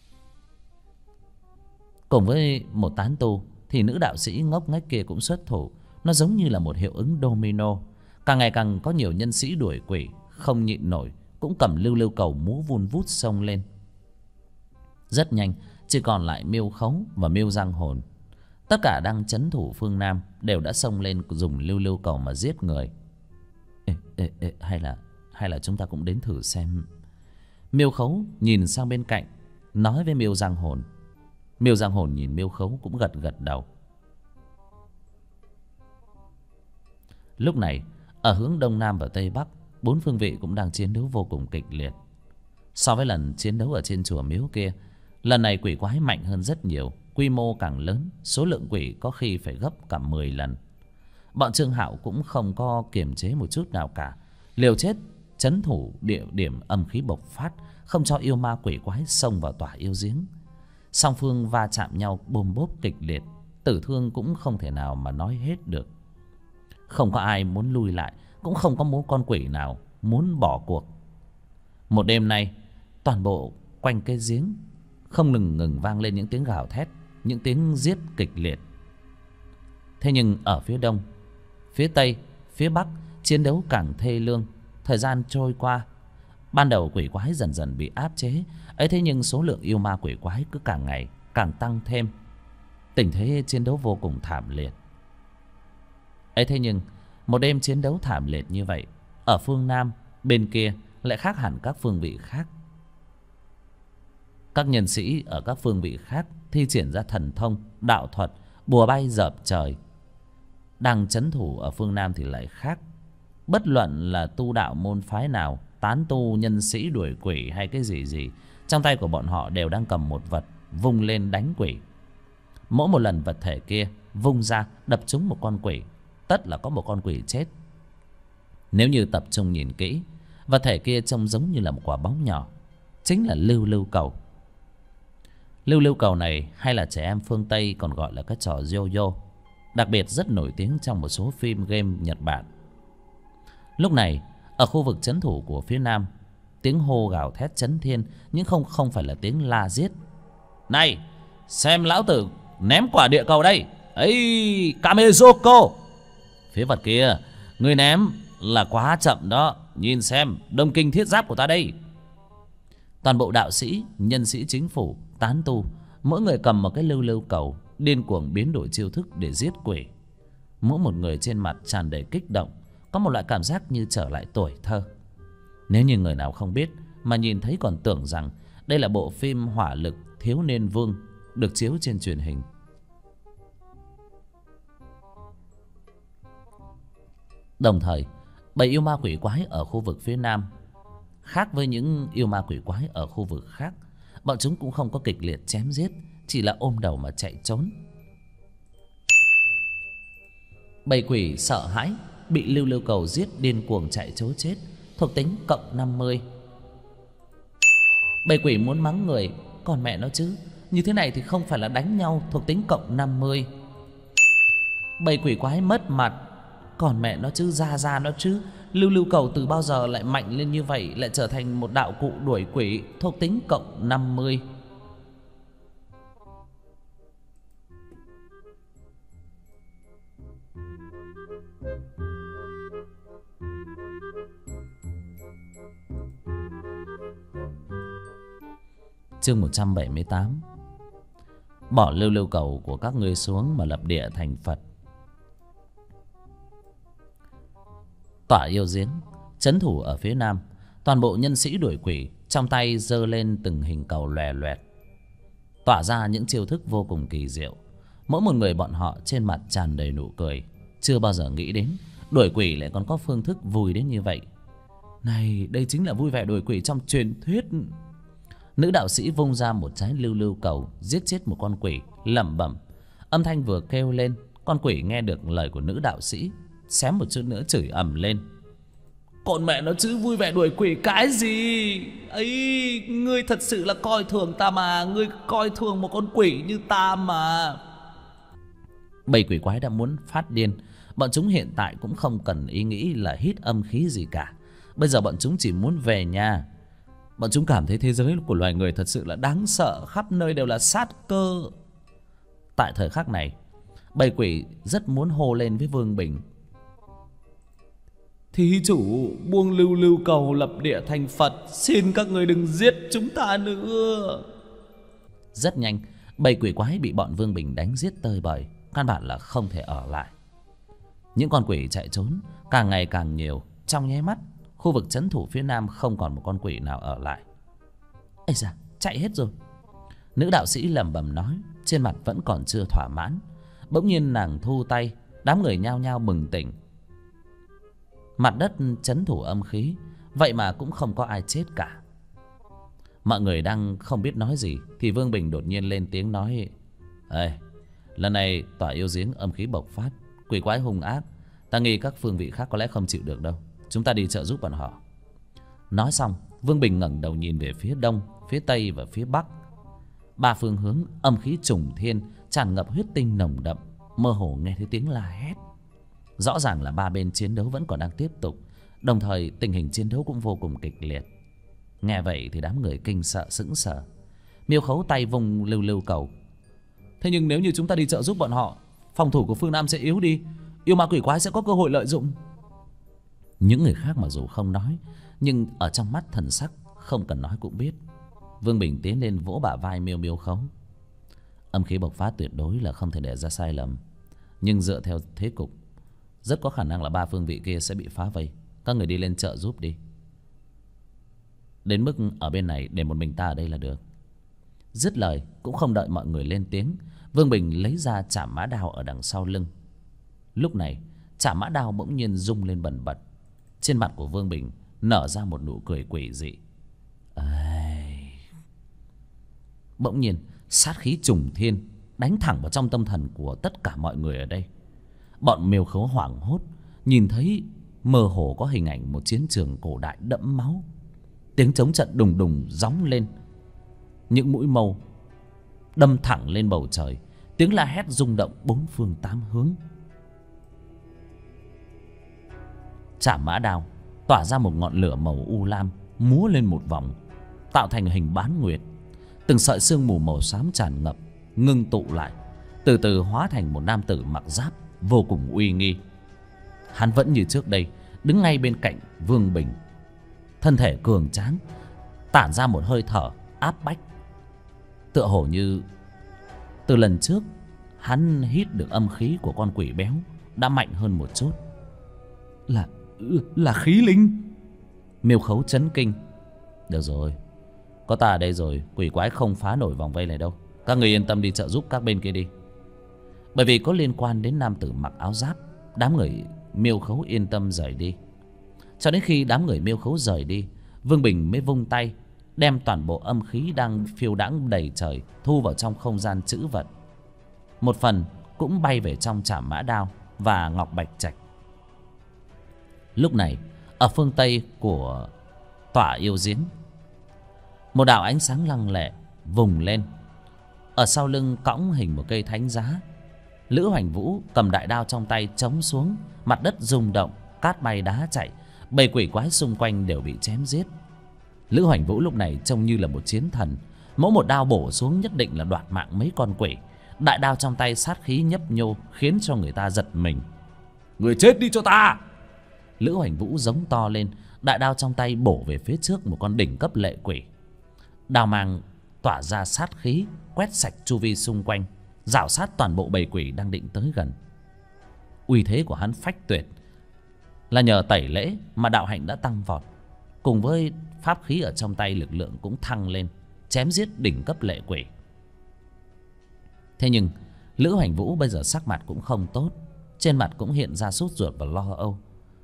Cùng với một tán tu thì nữ đạo sĩ ngốc nghếch kia cũng xuất thủ. Nó giống như là một hiệu ứng domino. Càng ngày càng có nhiều nhân sĩ đuổi quỷ không nhịn nổi, cũng cầm lưu lưu cầu múa vun vút xông lên. Rất nhanh chỉ còn lại Miêu Khấu và Miêu Giang Hồn. Tất cả đang trấn thủ phương Nam đều đã xông lên dùng lưu lưu cầu mà giết người. Hay là chúng ta cũng đến thử xem. Miêu Khấu nhìn sang bên cạnh, nói với Miêu Giang Hồn. Miêu Giang Hồn nhìn Miêu Khấu cũng gật gật đầu. Lúc này ở hướng Đông Nam và Tây Bắc, 4 phương vị cũng đang chiến đấu vô cùng kịch liệt. So với lần chiến đấu ở trên chùa miếu kia, lần này quỷ quái mạnh hơn rất nhiều. Quy mô càng lớn, số lượng quỷ có khi phải gấp cả 10 lần. Bọn Trương Hạo cũng không có kiềm chế một chút nào cả, liều chết trấn thủ địa điểm âm khí bộc phát, không cho yêu ma quỷ quái xông vào tỏa yêu giếng. Song phương va chạm nhau bôm bốp kịch liệt, tử thương cũng không thể nào mà nói hết được. Không có ai muốn lui lại, cũng không có một con quỷ nào muốn bỏ cuộc. Một đêm nay, toàn bộ quanh cái giếng không ngừng vang lên những tiếng gào thét, những tiếng giết kịch liệt. Thế nhưng ở phía đông, phía tây, phía bắc, chiến đấu càng thê lương. Thời gian trôi qua, ban đầu quỷ quái dần dần bị áp chế ấy, thế nhưng số lượng yêu ma quỷ quái cứ càng ngày càng tăng thêm. Tình thế chiến đấu vô cùng thảm liệt ấy. Thế nhưng một đêm chiến đấu thảm liệt như vậy, ở phương Nam bên kia lại khác hẳn các phương vị khác. Các nhân sĩ ở các phương vị khác thi triển ra thần thông, đạo thuật, bùa bay dợp trời. Đang trấn thủ ở phương Nam thì lại khác. Bất luận là tu đạo môn phái nào, tán tu, nhân sĩ đuổi quỷ hay cái gì gì, trong tay của bọn họ đều đang cầm một vật vung lên đánh quỷ. Mỗi một lần vật thể kia vung ra đập trúng một con quỷ, tất là có một con quỷ chết. Nếu như tập trung nhìn kỹ, vật thể kia trông giống như là một quả bóng nhỏ, chính là lưu lưu cầu. Lưu lưu cầu này hay là trẻ em phương Tây còn gọi là cái trò yo-yo, đặc biệt rất nổi tiếng trong một số phim game Nhật Bản. Lúc này ở khu vực trấn thủ của phía Nam, tiếng hô gào thét chấn thiên, nhưng không phải là tiếng la giết. Này, xem lão tử ném quả địa cầu đây ấy, Kamezoko. Phía vật kia, người ném là quá chậm đó, nhìn xem đông kinh thiết giáp của ta đây. Toàn bộ đạo sĩ, nhân sĩ chính phủ, tán tu, mỗi người cầm một cái lưu lưu cầu, điên cuồng biến đổi chiêu thức để giết quỷ. Mỗi một người trên mặt tràn đầy kích động, có một loại cảm giác như trở lại tuổi thơ. Nếu như người nào không biết mà nhìn thấy còn tưởng rằng đây là bộ phim Hỏa Lực Thiếu Niên Vương được chiếu trên truyền hình. Đồng thời, bầy yêu ma quỷ quái ở khu vực phía Nam khác với những yêu ma quỷ quái ở khu vực khác. Bọn chúng cũng không có kịch liệt chém giết, chỉ là ôm đầu mà chạy trốn. Bầy quỷ sợ hãi, bị lưu lưu cầu giết điên cuồng chạy trốn chết, thuộc tính cộng 50. Bầy quỷ muốn mắng người, còn mẹ nó chứ, như thế này thì không phải là đánh nhau, thuộc tính cộng 50. Bầy quỷ quái mất mặt, còn mẹ nó chứ, ra nó chứ, lưu lưu cầu từ bao giờ lại mạnh lên như vậy, lại trở thành một đạo cụ đuổi quỷ, thuộc tính cộng 50. Chương 178. Bỏ lưu lưu cầu của các ngươi xuống mà lập địa thành Phật. Tỏa yêu giếng, trấn thủ ở phía Nam, toàn bộ nhân sĩ đuổi quỷ trong tay giơ lên từng hình cầu lòe loẹt, tỏa ra những chiêu thức vô cùng kỳ diệu. Mỗi một người bọn họ trên mặt tràn đầy nụ cười, chưa bao giờ nghĩ đến Đuổi quỷ lại còn có phương thức vui đến như vậy. Này, đây chính là vui vẻ đuổi quỷ trong truyền thuyết. Nữ đạo sĩ vung ra một trái lưu lưu cầu, giết chết một con quỷ, lẩm bẩm. Âm thanh vừa kêu lên, con quỷ nghe được lời của nữ đạo sĩ, xém một chút nữa chửi ầm lên. Còn mẹ nó chứ, vui vẻ đuổi quỷ cái gì ấy, ngươi thật sự là coi thường ta mà, ngươi coi thường một con quỷ như ta mà. Bầy quỷ quái đã muốn phát điên. Bọn chúng hiện tại cũng không cần ý nghĩ là hít âm khí gì cả. Bây giờ bọn chúng chỉ muốn về nhà. Bọn chúng cảm thấy thế giới của loài người thật sự là đáng sợ, khắp nơi đều là sát cơ. Tại thời khắc này, bầy quỷ rất muốn hô lên với Vương Bình. Thí chủ buông lưu lưu cầu lập địa thành Phật, xin các người đừng giết chúng ta nữa. Rất nhanh, bầy quỷ quái bị bọn Vương Bình đánh giết tơi bời, căn bản là không thể ở lại. Những con quỷ chạy trốn càng ngày càng nhiều. Trong nháy mắt, khu vực trấn thủ phía nam không còn một con quỷ nào ở lại. Ây da, chạy hết rồi. Nữ đạo sĩ lẩm bẩm nói, trên mặt vẫn còn chưa thỏa mãn. Bỗng nhiên nàng thu tay, đám người nhao nhao bừng tỉnh. Mặt đất trấn thủ âm khí, vậy mà cũng không có ai chết cả. Mọi người đang không biết nói gì thì Vương Bình đột nhiên lên tiếng nói: Ê, lần này tỏa yêu giếng âm khí bộc phát, quỷ quái hung ác, ta nghĩ các phương vị khác có lẽ không chịu được đâu. Chúng ta đi trợ giúp bọn họ. Nói xong, Vương Bình ngẩng đầu nhìn về phía đông, phía tây và phía bắc. Ba phương hướng âm khí trùng thiên, tràn ngập huyết tinh nồng đậm. Mơ hồ nghe thấy tiếng la hét. Rõ ràng là ba bên chiến đấu vẫn còn đang tiếp tục, đồng thời tình hình chiến đấu cũng vô cùng kịch liệt. Nghe vậy thì đám người kinh sợ sững sờ. Miêu Khấu tay vung lưu lưu cầu. Thế nhưng nếu như chúng ta đi trợ giúp bọn họ, phòng thủ của phương Nam sẽ yếu đi, yêu ma quỷ quái sẽ có cơ hội lợi dụng. Những người khác mặc dù không nói, nhưng ở trong mắt thần sắc không cần nói cũng biết. Vương Bình tiến lên vỗ bả vai Miêu Khấu. Âm khí bộc phát tuyệt đối là không thể để ra sai lầm, nhưng dựa theo thế cục, rất có khả năng là ba phương vị kia sẽ bị phá vây. Các người đi lên trợ giúp đi. Đến mức ở bên này để một mình ta ở đây là được. Dứt lời, cũng không đợi mọi người lên tiếng, Vương Bình lấy ra trảm mã đao ở đằng sau lưng. Lúc này, trảm mã đao bỗng nhiên rung lên bần bật. Trên mặt của Vương Bình nở ra một nụ cười quỷ dị. Bỗng nhiên, sát khí trùng thiên đánh thẳng vào trong tâm thần của tất cả mọi người ở đây. Bọn Miêu Khấu hoảng hốt, nhìn thấy mơ hồ có hình ảnh một chiến trường cổ đại đẫm máu. Tiếng trống trận đùng đùng gióng lên. Những mũi mâu đâm thẳng lên bầu trời, tiếng la hét rung động bốn phương tám hướng. Trảm mã đao tỏa ra một ngọn lửa màu u lam, múa lên một vòng, tạo thành hình bán nguyệt. Từng sợi sương mù màu xám tràn ngập, ngưng tụ lại, từ từ hóa thành một nam tử mặc giáp vô cùng uy nghi. Hắn vẫn như trước đây, đứng ngay bên cạnh Vương Bình, thân thể cường tráng, tản ra một hơi thở áp bách. Tựa hồ như từ lần trước hắn hít được âm khí của con quỷ béo đã mạnh hơn một chút. Là khí linh. Miêu Khấu chấn kinh. Được rồi, có ta ở đây rồi, quỷ quái không phá nổi vòng vây này đâu. Các người yên tâm đi trợ giúp các bên kia đi. Bởi vì có liên quan đến nam tử mặc áo giáp, đám người Miêu Khấu yên tâm rời đi. Cho đến khi đám người Miêu Khấu rời đi, Vương Bình mới vung tay đem toàn bộ âm khí đang phiêu đãng đầy trời thu vào trong không gian trữ vật. Một phần cũng bay về trong trảm mã đao và ngọc bạch trạch. Lúc này, ở phương tây của tỏa yêu giếng, một đạo ánh sáng lăng lệ vùng lên. Ở sau lưng cõng hình một cây thánh giá, Lữ Hoành Vũ cầm đại đao trong tay chống xuống. Mặt đất rung động, cát bay đá chạy, bầy quỷ quái xung quanh đều bị chém giết. Lữ Hoành Vũ lúc này trông như là một chiến thần, mỗi một đao bổ xuống nhất định là đoạt mạng mấy con quỷ. Đại đao trong tay sát khí nhấp nhô, khiến cho người ta giật mình. Người chết đi cho ta! Lữ Hoành Vũ giống to lên, đại đao trong tay bổ về phía trước một con đỉnh cấp lệ quỷ. Đao mang tỏa ra sát khí, quét sạch chu vi xung quanh, rảo sát toàn bộ bầy quỷ đang định tới gần. Uy thế của hắn phách tuyệt, là nhờ tẩy lễ mà đạo hạnh đã tăng vọt, cùng với pháp khí ở trong tay lực lượng cũng thăng lên, chém giết đỉnh cấp lệ quỷ. Thế nhưng Lữ Hoành Vũ bây giờ sắc mặt cũng không tốt. trên mặt cũng hiện ra sốt ruột và lo âu.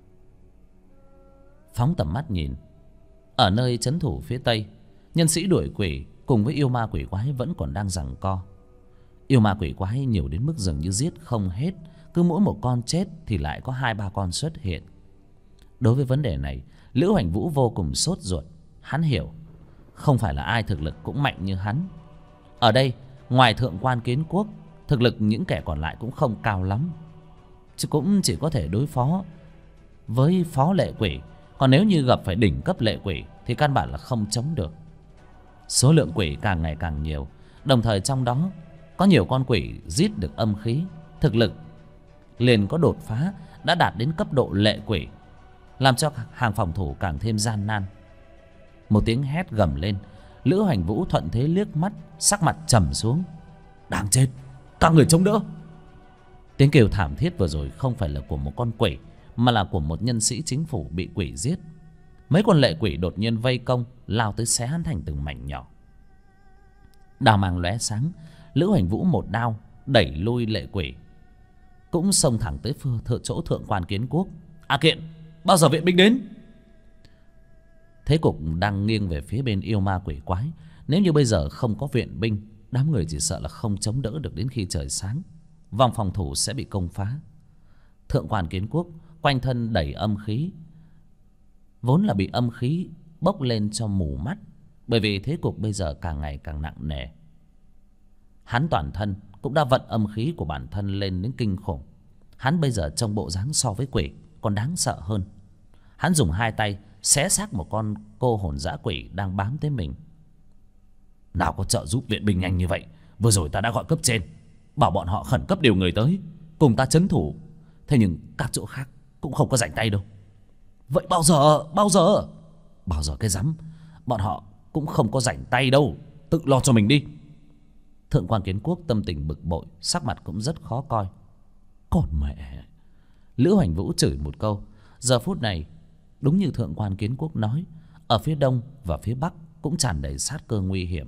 Phóng tầm mắt nhìn, ở nơi trấn thủ phía tây, nhân sĩ đuổi quỷ cùng với yêu ma quỷ quái vẫn còn đang giằng co. Yêu ma quỷ quái nhiều đến mức dường như giết không hết, cứ mỗi một con chết thì lại có 2-3 con xuất hiện. Đối với vấn đề này, Lữ Hoành Vũ vô cùng sốt ruột. Hắn hiểu không phải là ai thực lực cũng mạnh như hắn. Ở đây ngoài Thượng Quan Kiến Quốc, thực lực những kẻ còn lại cũng không cao lắm, chứ cũng chỉ có thể đối phó với phó lệ quỷ. Còn nếu như gặp phải đỉnh cấp lệ quỷ thì căn bản là không chống được. Số lượng quỷ càng ngày càng nhiều, đồng thời trong đó có nhiều con quỷ giết được âm khí, thực lực liền có đột phá, đã đạt đến cấp độ lệ quỷ, làm cho hàng phòng thủ càng thêm gian nan. Một tiếng hét gầm lên, Lữ Hoành Vũ thuận thế liếc mắt, sắc mặt trầm xuống. Đáng chết, các người chống đỡ. Tiếng kêu thảm thiết vừa rồi không phải là của một con quỷ, mà là của một nhân sĩ chính phủ bị quỷ giết. Mấy con lệ quỷ đột nhiên vây công, lao tới xé hắn thành từng mảnh nhỏ. Đao mang lóe sáng, Lữ Hoành Vũ một đao đẩy lui lệ quỷ, cũng xông thẳng tới chỗ Thượng Quan Kiến Quốc. A Kiện, bao giờ viện binh đến? Thế cục đang nghiêng về phía bên yêu ma quỷ quái. Nếu như bây giờ không có viện binh, đám người chỉ sợ là không chống đỡ được đến khi trời sáng. Vòng phòng thủ sẽ bị công phá. Thượng Quan Kiến Quốc quanh thân đầy âm khí, vốn là bị âm khí bốc lên cho mù mắt, bởi vì thế cục bây giờ càng ngày càng nặng nề. Hắn toàn thân cũng đã vận âm khí của bản thân lên đến kinh khủng. Hắn bây giờ trông bộ dáng so với quỷ còn đáng sợ hơn. Hắn dùng 2 tay xé xác một con cô hồn dã quỷ đang bám tới mình. Nào có trợ giúp viện binh nhanh như vậy. Vừa rồi ta đã gọi cấp trên, bảo bọn họ khẩn cấp điều người tới cùng ta trấn thủ. Thế nhưng các chỗ khác cũng không có rảnh tay đâu. Vậy bao giờ? Bao giờ cái rắm. Bọn họ cũng không có rảnh tay đâu, tự lo cho mình đi. Thượng Quan Kiến Quốc tâm tình bực bội, sắc mặt cũng rất khó coi. Còn mẹ. Lữ Hoành Vũ chửi một câu. Giờ phút này đúng như Thượng Quan Kiến Quốc nói, ở phía đông và phía bắc cũng tràn đầy sát cơ nguy hiểm.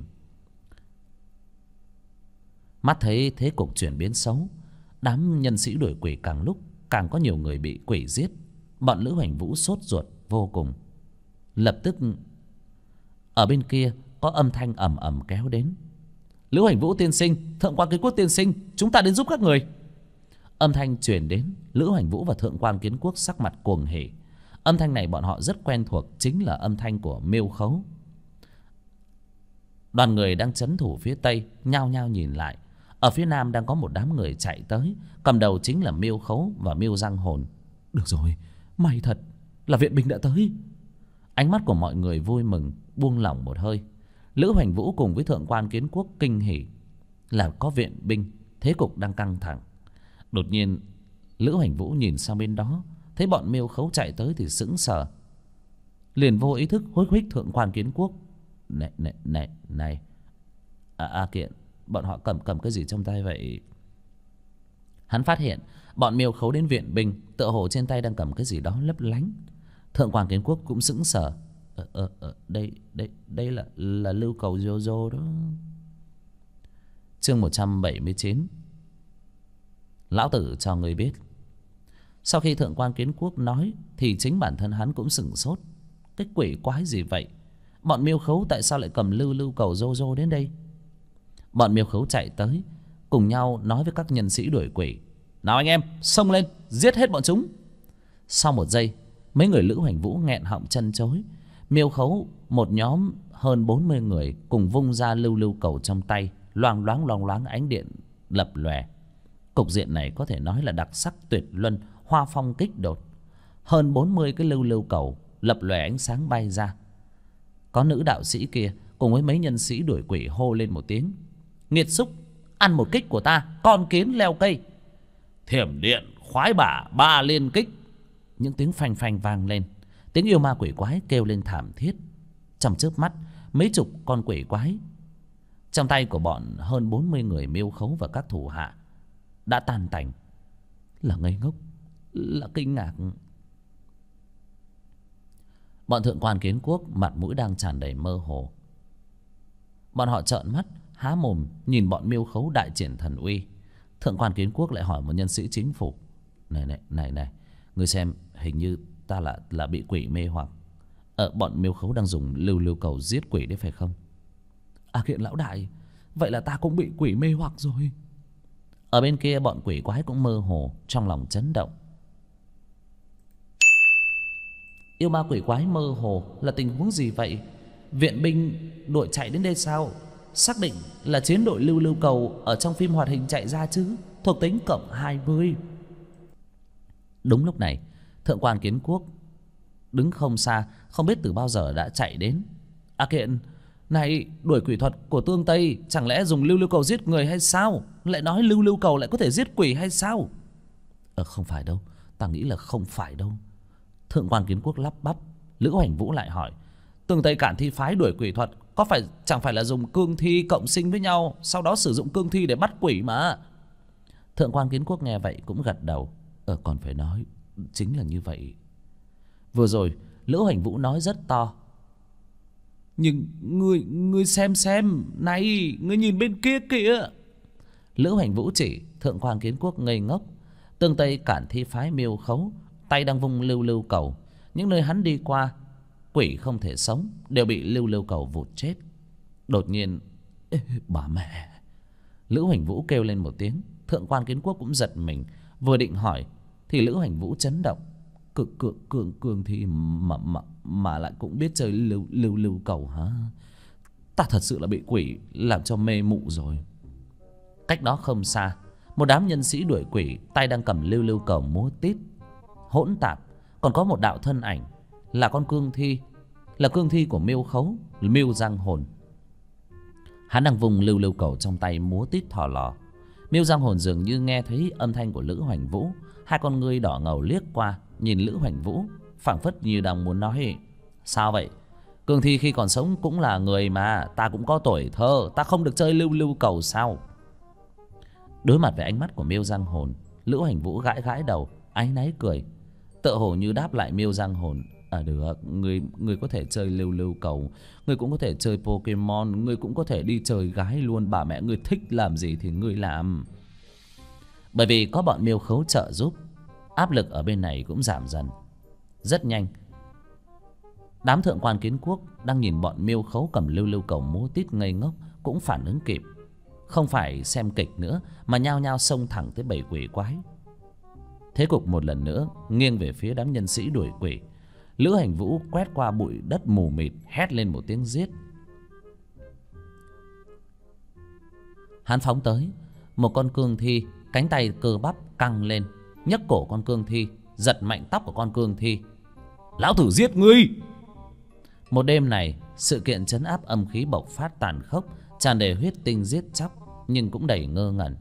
Mắt thấy thế cục chuyển biến xấu, đám nhân sĩ đuổi quỷ càng lúc càng có nhiều người bị quỷ giết. Bọn Lữ Hoành Vũ sốt ruột vô cùng. Lập tức ở bên kia có âm thanh ầm ầm kéo đến. Lữ Hoành Vũ tiên sinh, Thượng Quan Kiến Quốc tiên sinh, chúng ta đến giúp các người. Âm thanh truyền đến, Lữ Hoành Vũ và Thượng Quan Kiến Quốc sắc mặt cuồng hỉ. Âm thanh này bọn họ rất quen thuộc, chính là âm thanh của Miêu Khấu. Đoàn người đang trấn thủ phía tây nhao nhao nhìn lại. Ở phía nam đang có một đám người chạy tới, cầm đầu chính là Miêu Khấu và Miêu Giang Hồn. Được rồi, may thật là viện binh đã tới. Ánh mắt của mọi người vui mừng, buông lỏng một hơi. Lữ Hoành Vũ cùng với Thượng Quan Kiến Quốc kinh hỉ là có viện binh, thế cục đang căng thẳng. Đột nhiên Lữ Hoành Vũ nhìn sang bên đó, thấy bọn Miêu Khấu chạy tới thì sững sờ, liền vô ý thức hối huých Thượng Quan Kiến Quốc. Này Kiện, bọn họ cầm cái gì trong tay vậy? Hắn phát hiện bọn Miêu Khấu đến viện binh, tựa hồ trên tay đang cầm cái gì đó lấp lánh. Thượng Quan Kiến Quốc cũng sững sờ. Đây là lưu cầu Jojo đó. Chương 179. Lão tử cho người biết. Sau khi Thượng Quan Kiến Quốc nói thì chính bản thân hắn cũng sửng sốt. Cái quỷ quái gì vậy? Bọn Miêu Khấu tại sao lại cầm lưu cầu Jojo đến đây? Bọn Miêu Khấu chạy tới, cùng nhau nói với các nhân sĩ đuổi quỷ. Nào anh em, xông lên, giết hết bọn chúng. Sau một giây, mấy người Lữ Hoành Vũ nghẹn họng chân chối. Miêu Khấu một nhóm hơn 40 người cùng vung ra lưu cầu trong tay, loang loáng ánh điện lập lòe. Cục diện này có thể nói là đặc sắc tuyệt luân, hoa phong kích đột. Hơn 40 cái lưu cầu lập lòe ánh sáng bay ra. Có nữ đạo sĩ kia cùng với mấy nhân sĩ đuổi quỷ hô lên một tiếng. Nghiệt xúc, ăn một kích của ta, con kiến leo cây. Thiểm điện, khoái bả, ba liên kích. Những tiếng phanh phanh vang lên. Tiếng yêu ma quỷ quái kêu lên thảm thiết. Trong chớp mắt, mấy chục con quỷ quái trong tay của bọn hơn 40 người Miêu Khấu và các thủ hạ đã tan tành. Là ngây ngốc, là kinh ngạc. Bọn Thượng Quan Kiến Quốc mặt mũi đang tràn đầy mơ hồ. Bọn họ trợn mắt há mồm nhìn bọn Miêu Khấu đại triển thần uy. Thượng Quan Kiến Quốc lại hỏi một nhân sĩ chính phủ. Này, ngươi xem, hình như ta là bị quỷ mê hoặc. Bọn miêu khấu đang dùng lưu lưu cầu giết quỷ đấy phải không? À kiện lão đại, vậy là ta cũng bị quỷ mê hoặc rồi. Ở bên kia bọn quỷ quái cũng mơ hồ, trong lòng chấn động. Yêu ma quỷ quái mơ hồ là tình huống gì vậy? Viện binh đội chạy đến đây sao? Xác định là chiến đội lưu lưu cầu ở trong phim hoạt hình chạy ra chứ. Thuộc tính cộng 20. Đúng lúc này, thượng quan Kiến Quốc đứng không xa, không biết từ bao giờ đã chạy đến. À kiện, này, đuổi quỷ thuật của Tương Tây chẳng lẽ dùng lưu lưu cầu giết người hay sao? Lại nói lưu lưu cầu lại có thể giết quỷ hay sao? Không phải đâu, ta nghĩ là không phải đâu. Thượng quan Kiến Quốc lắp bắp. Lữ Hoành Vũ lại hỏi, Tương Tây Cản Thi phái đuổi quỷ thuật chẳng phải là dùng cương thi cộng sinh với nhau, sau đó sử dụng cương thi để bắt quỷ mà. Thượng quan Kiến Quốc nghe vậy cũng gật đầu. Còn phải nói, chính là như vậy. Vừa rồi Lữ Hoành Vũ nói rất to. Nhưng ngươi xem, này, ngươi nhìn bên kia kìa. Lữ Hoành Vũ chỉ. Thượng quan Kiến Quốc ngây ngốc. Tương Tây Cản Thi phái miêu khấu tay đang vung lưu lưu cầu. Những nơi hắn đi qua, quỷ không thể sống, đều bị lưu lưu cầu vụt chết. Đột nhiên, bà mẹ! Lữ Hoành Vũ kêu lên một tiếng. Thượng quan Kiến Quốc cũng giật mình. Vừa định hỏi thì Lữ Hoành Vũ chấn động. Cường thi mà lại cũng biết chơi lưu cầu hả? Ta thật sự là bị quỷ làm cho mê mụ rồi. Cách đó không xa, một đám nhân sĩ đuổi quỷ tay đang cầm lưu lưu cầu múa tít hỗn tạp. Còn có một đạo thân ảnh là con cương thi, là cương thi của miêu khấu, miêu giang hồn. Hắn đang vùng lưu lưu cầu trong tay múa tít thò lò. Miêu giang hồn dường như nghe thấy âm thanh của Lữ Hoành Vũ, hai con ngươi đỏ ngầu liếc qua nhìn Lữ Hoành Vũ, phảng phất như đang muốn nói, sao vậy? Cương thi khi còn sống cũng là người mà, ta cũng có tuổi thơ, ta không được chơi lưu lưu cầu sao? Đối mặt với ánh mắt của Miêu giang hồn, Lữ Hoành Vũ gãi gãi đầu, áy náy cười, tựa hồ như đáp lại Miêu giang hồn. Được, ngươi có thể chơi lưu lưu cầu, ngươi cũng có thể chơi Pokemon, ngươi cũng có thể đi chơi gái luôn, bà mẹ ngươi thích làm gì thì ngươi làm. Bởi vì có bọn miêu khấu trợ giúp, áp lực ở bên này cũng giảm dần. Rất nhanh, đám thượng quan Kiến Quốc đang nhìn bọn miêu khấu cầm lưu lưu cầu múa tít ngây ngốc cũng phản ứng kịp, không phải xem kịch nữa mà nhao nhao xông thẳng tới bầy quỷ quái. Thế cục một lần nữa nghiêng về phía đám nhân sĩ đuổi quỷ. Lữ Hành Vũ quét qua bụi đất mù mịt, hét lên một tiếng giết. Hắn phóng tới một con cương thi, cánh tay cơ bắp căng lên, nhấc cổ con cương thi, giật mạnh tóc của con cương thi. Lão tử giết ngươi! Một đêm này, sự kiện trấn áp âm khí bộc phát tàn khốc, tràn đầy huyết tinh giết chóc, nhưng cũng đầy ngơ ngẩn.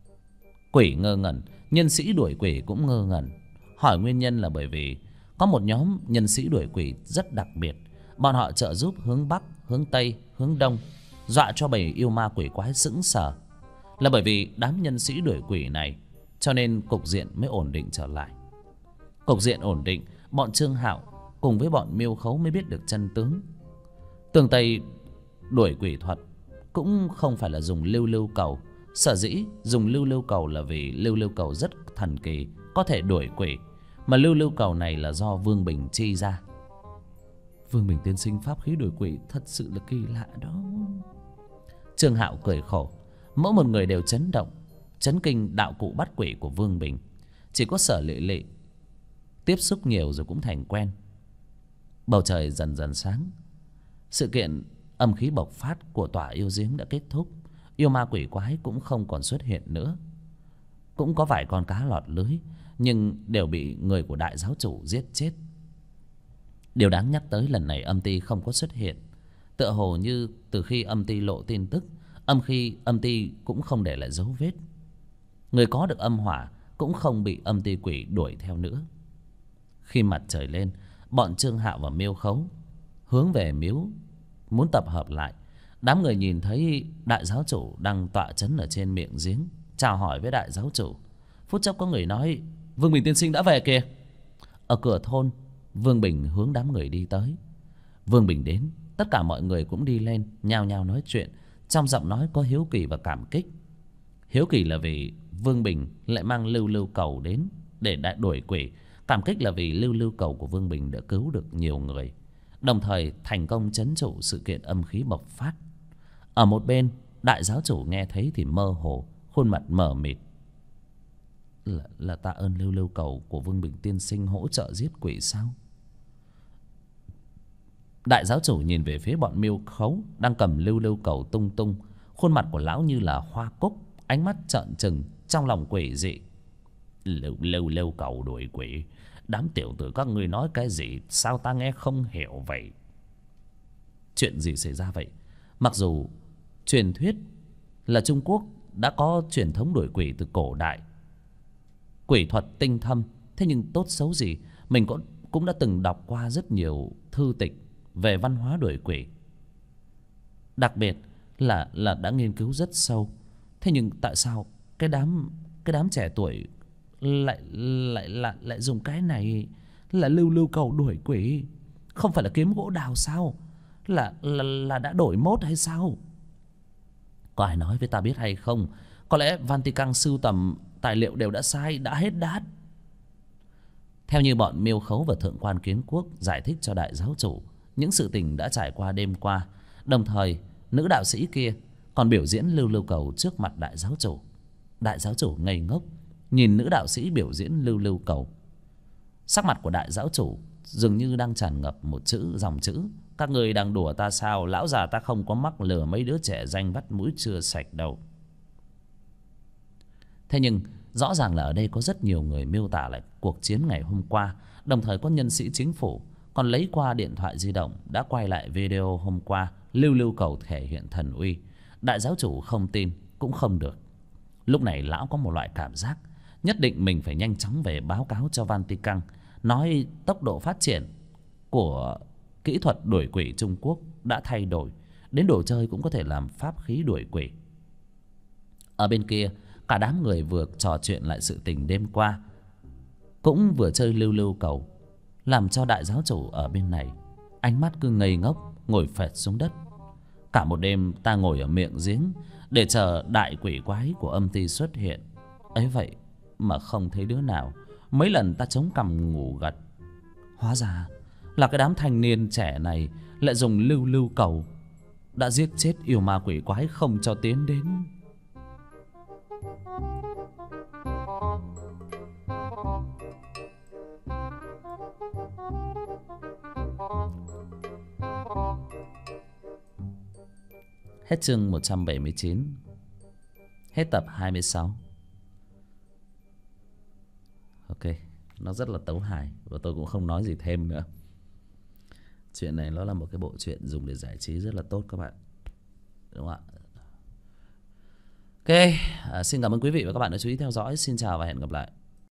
Quỷ ngơ ngẩn, nhân sĩ đuổi quỷ cũng ngơ ngẩn. Hỏi nguyên nhân là bởi vì có một nhóm nhân sĩ đuổi quỷ rất đặc biệt. Bọn họ trợ giúp hướng Bắc, hướng Tây, hướng Đông, dọa cho bầy yêu ma quỷ quái sững sờ. Là bởi vì đám nhân sĩ đuổi quỷ này, cho nên cục diện mới ổn định trở lại. Cục diện ổn định, bọn Trương Hạo cùng với bọn miêu khấu mới biết được chân tướng. Tường Tây đuổi quỷ thuật cũng không phải là dùng lưu lưu cầu. Sở dĩ dùng lưu lưu cầu là vì lưu lưu cầu rất thần kỳ, có thể đuổi quỷ. Mà lưu lưu cầu này là do Vương Bình chi ra. Vương Bình tiên sinh pháp khí đuổi quỷ thật sự là kỳ lạ đó. Trương Hạo cười khổ. Mỗi một người đều chấn động, chấn kinh đạo cụ bắt quỷ của Vương Bình. Chỉ có Sở Lệ Lệ tiếp xúc nhiều rồi cũng thành quen. Bầu trời dần dần sáng. Sự kiện âm khí bộc phát của tòa yêu giếng đã kết thúc. Yêu ma quỷ quái cũng không còn xuất hiện nữa. Cũng có vài con cá lọt lưới, nhưng đều bị người của đại giáo chủ giết chết. Điều đáng nhắc tới lần này âm ty không có xuất hiện. Tựa hồ như từ khi âm ty lộ tin tức, âm ty cũng không để lại dấu vết. Người có được âm hỏa cũng không bị âm ty quỷ đuổi theo nữa. Khi mặt trời lên, bọn Trương Hạo và Miêu Khấu hướng về miếu muốn tập hợp lại. Đám người nhìn thấy đại giáo chủ đang tọa trấn ở trên miệng giếng, chào hỏi với đại giáo chủ. Phút chốc có người nói, Vương Bình tiên sinh đã về kìa. Ở cửa thôn, Vương Bình hướng đám người đi tới. Vương Bình đến, tất cả mọi người cũng đi lên, nhao nhao nói chuyện. Trong giọng nói có hiếu kỳ và cảm kích. Hiếu kỳ là vì Vương Bình lại mang lưu lưu cầu đến, để đại đuổi quỷ. Cảm kích là vì lưu lưu cầu của Vương Bình đã cứu được nhiều người, đồng thời thành công trấn trụ sự kiện âm khí bộc phát. Ở một bên, đại giáo chủ nghe thấy thì mơ hồ, khuôn mặt mờ mịt. Là tạ ơn lưu lưu cầu của Vương Bình tiên sinh hỗ trợ giết quỷ sao? Đại giáo chủ nhìn về phía bọn miêu khấu đang cầm lưu lưu cầu tung tung. Khuôn mặt của lão như là hoa cúc, ánh mắt trợn trừng, trong lòng quỷ dị. Lưu lưu cầu đuổi quỷ, đám tiểu tử các ngươi nói cái gì sao ta nghe không hiểu vậy? Chuyện gì xảy ra vậy? Mặc dù truyền thuyết là Trung Quốc đã có truyền thống đuổi quỷ từ cổ đại, quỷ thuật tinh thâm, thế nhưng tốt xấu gì mình cũng đã từng đọc qua rất nhiều thư tịch về văn hóa đuổi quỷ, đặc biệt là đã nghiên cứu rất sâu. Thế nhưng tại sao cái đám trẻ tuổi lại dùng cái này là lưu lưu cầu đuổi quỷ? Không phải là kiếm gỗ đào sao? Là đã đổi mốt hay sao? Có ai nói với ta biết hay không? Có lẽ Vatican sưu tầm tài liệu đều đã sai, đã hết đát. Theo như bọn miêu khấu và thượng quan kiến quốc giải thích cho đại giáo chủ những sự tình đã trải qua đêm qua, đồng thời nữ đạo sĩ kia còn biểu diễn lưu lưu cầu trước mặt đại giáo chủ. Đại giáo chủ ngây ngốc nhìn nữ đạo sĩ biểu diễn lưu lưu cầu. Sắc mặt của đại giáo chủ dường như đang tràn ngập một dòng chữ: các người đang đùa ta sao? Lão già ta không có mắc lừa mấy đứa trẻ danh vắt mũi chưa sạch đâu. Thế nhưng rõ ràng là ở đây có rất nhiều người miêu tả lại cuộc chiến ngày hôm qua, đồng thời có nhân sĩ chính phủ còn lấy qua điện thoại di động đã quay lại video hôm qua lưu lưu cầu thể hiện thần uy. Đại giáo chủ không tin cũng không được. Lúc này lão có một loại cảm giác nhất định mình phải nhanh chóng về báo cáo cho Vatican, nói tốc độ phát triển của kỹ thuật đuổi quỷ Trung Quốc đã thay đổi, đến đồ chơi cũng có thể làm pháp khí đuổi quỷ. Ở bên kia, cả đám người vừa trò chuyện lại sự tình đêm qua, cũng vừa chơi lưu lưu cầu, làm cho đại giáo chủ ở bên này ánh mắt cứ ngây ngốc ngồi phệt xuống đất. Cả một đêm ta ngồi ở miệng giếng để chờ đại quỷ quái của âm ty xuất hiện, ấy vậy mà không thấy đứa nào. Mấy lần ta chống cằm ngủ gật, hóa ra là cái đám thanh niên trẻ này lại dùng lưu lưu cầu đã giết chết yêu ma quỷ quái không cho tiến đến. Hết chương 179. Hết tập 26. Ok, nó rất là tấu hài và tôi cũng không nói gì thêm nữa. Chuyện này nó là một cái bộ truyện dùng để giải trí rất là tốt các bạn, đúng không ạ? Ok, xin cảm ơn quý vị và các bạn đã chú ý theo dõi. Xin chào và hẹn gặp lại.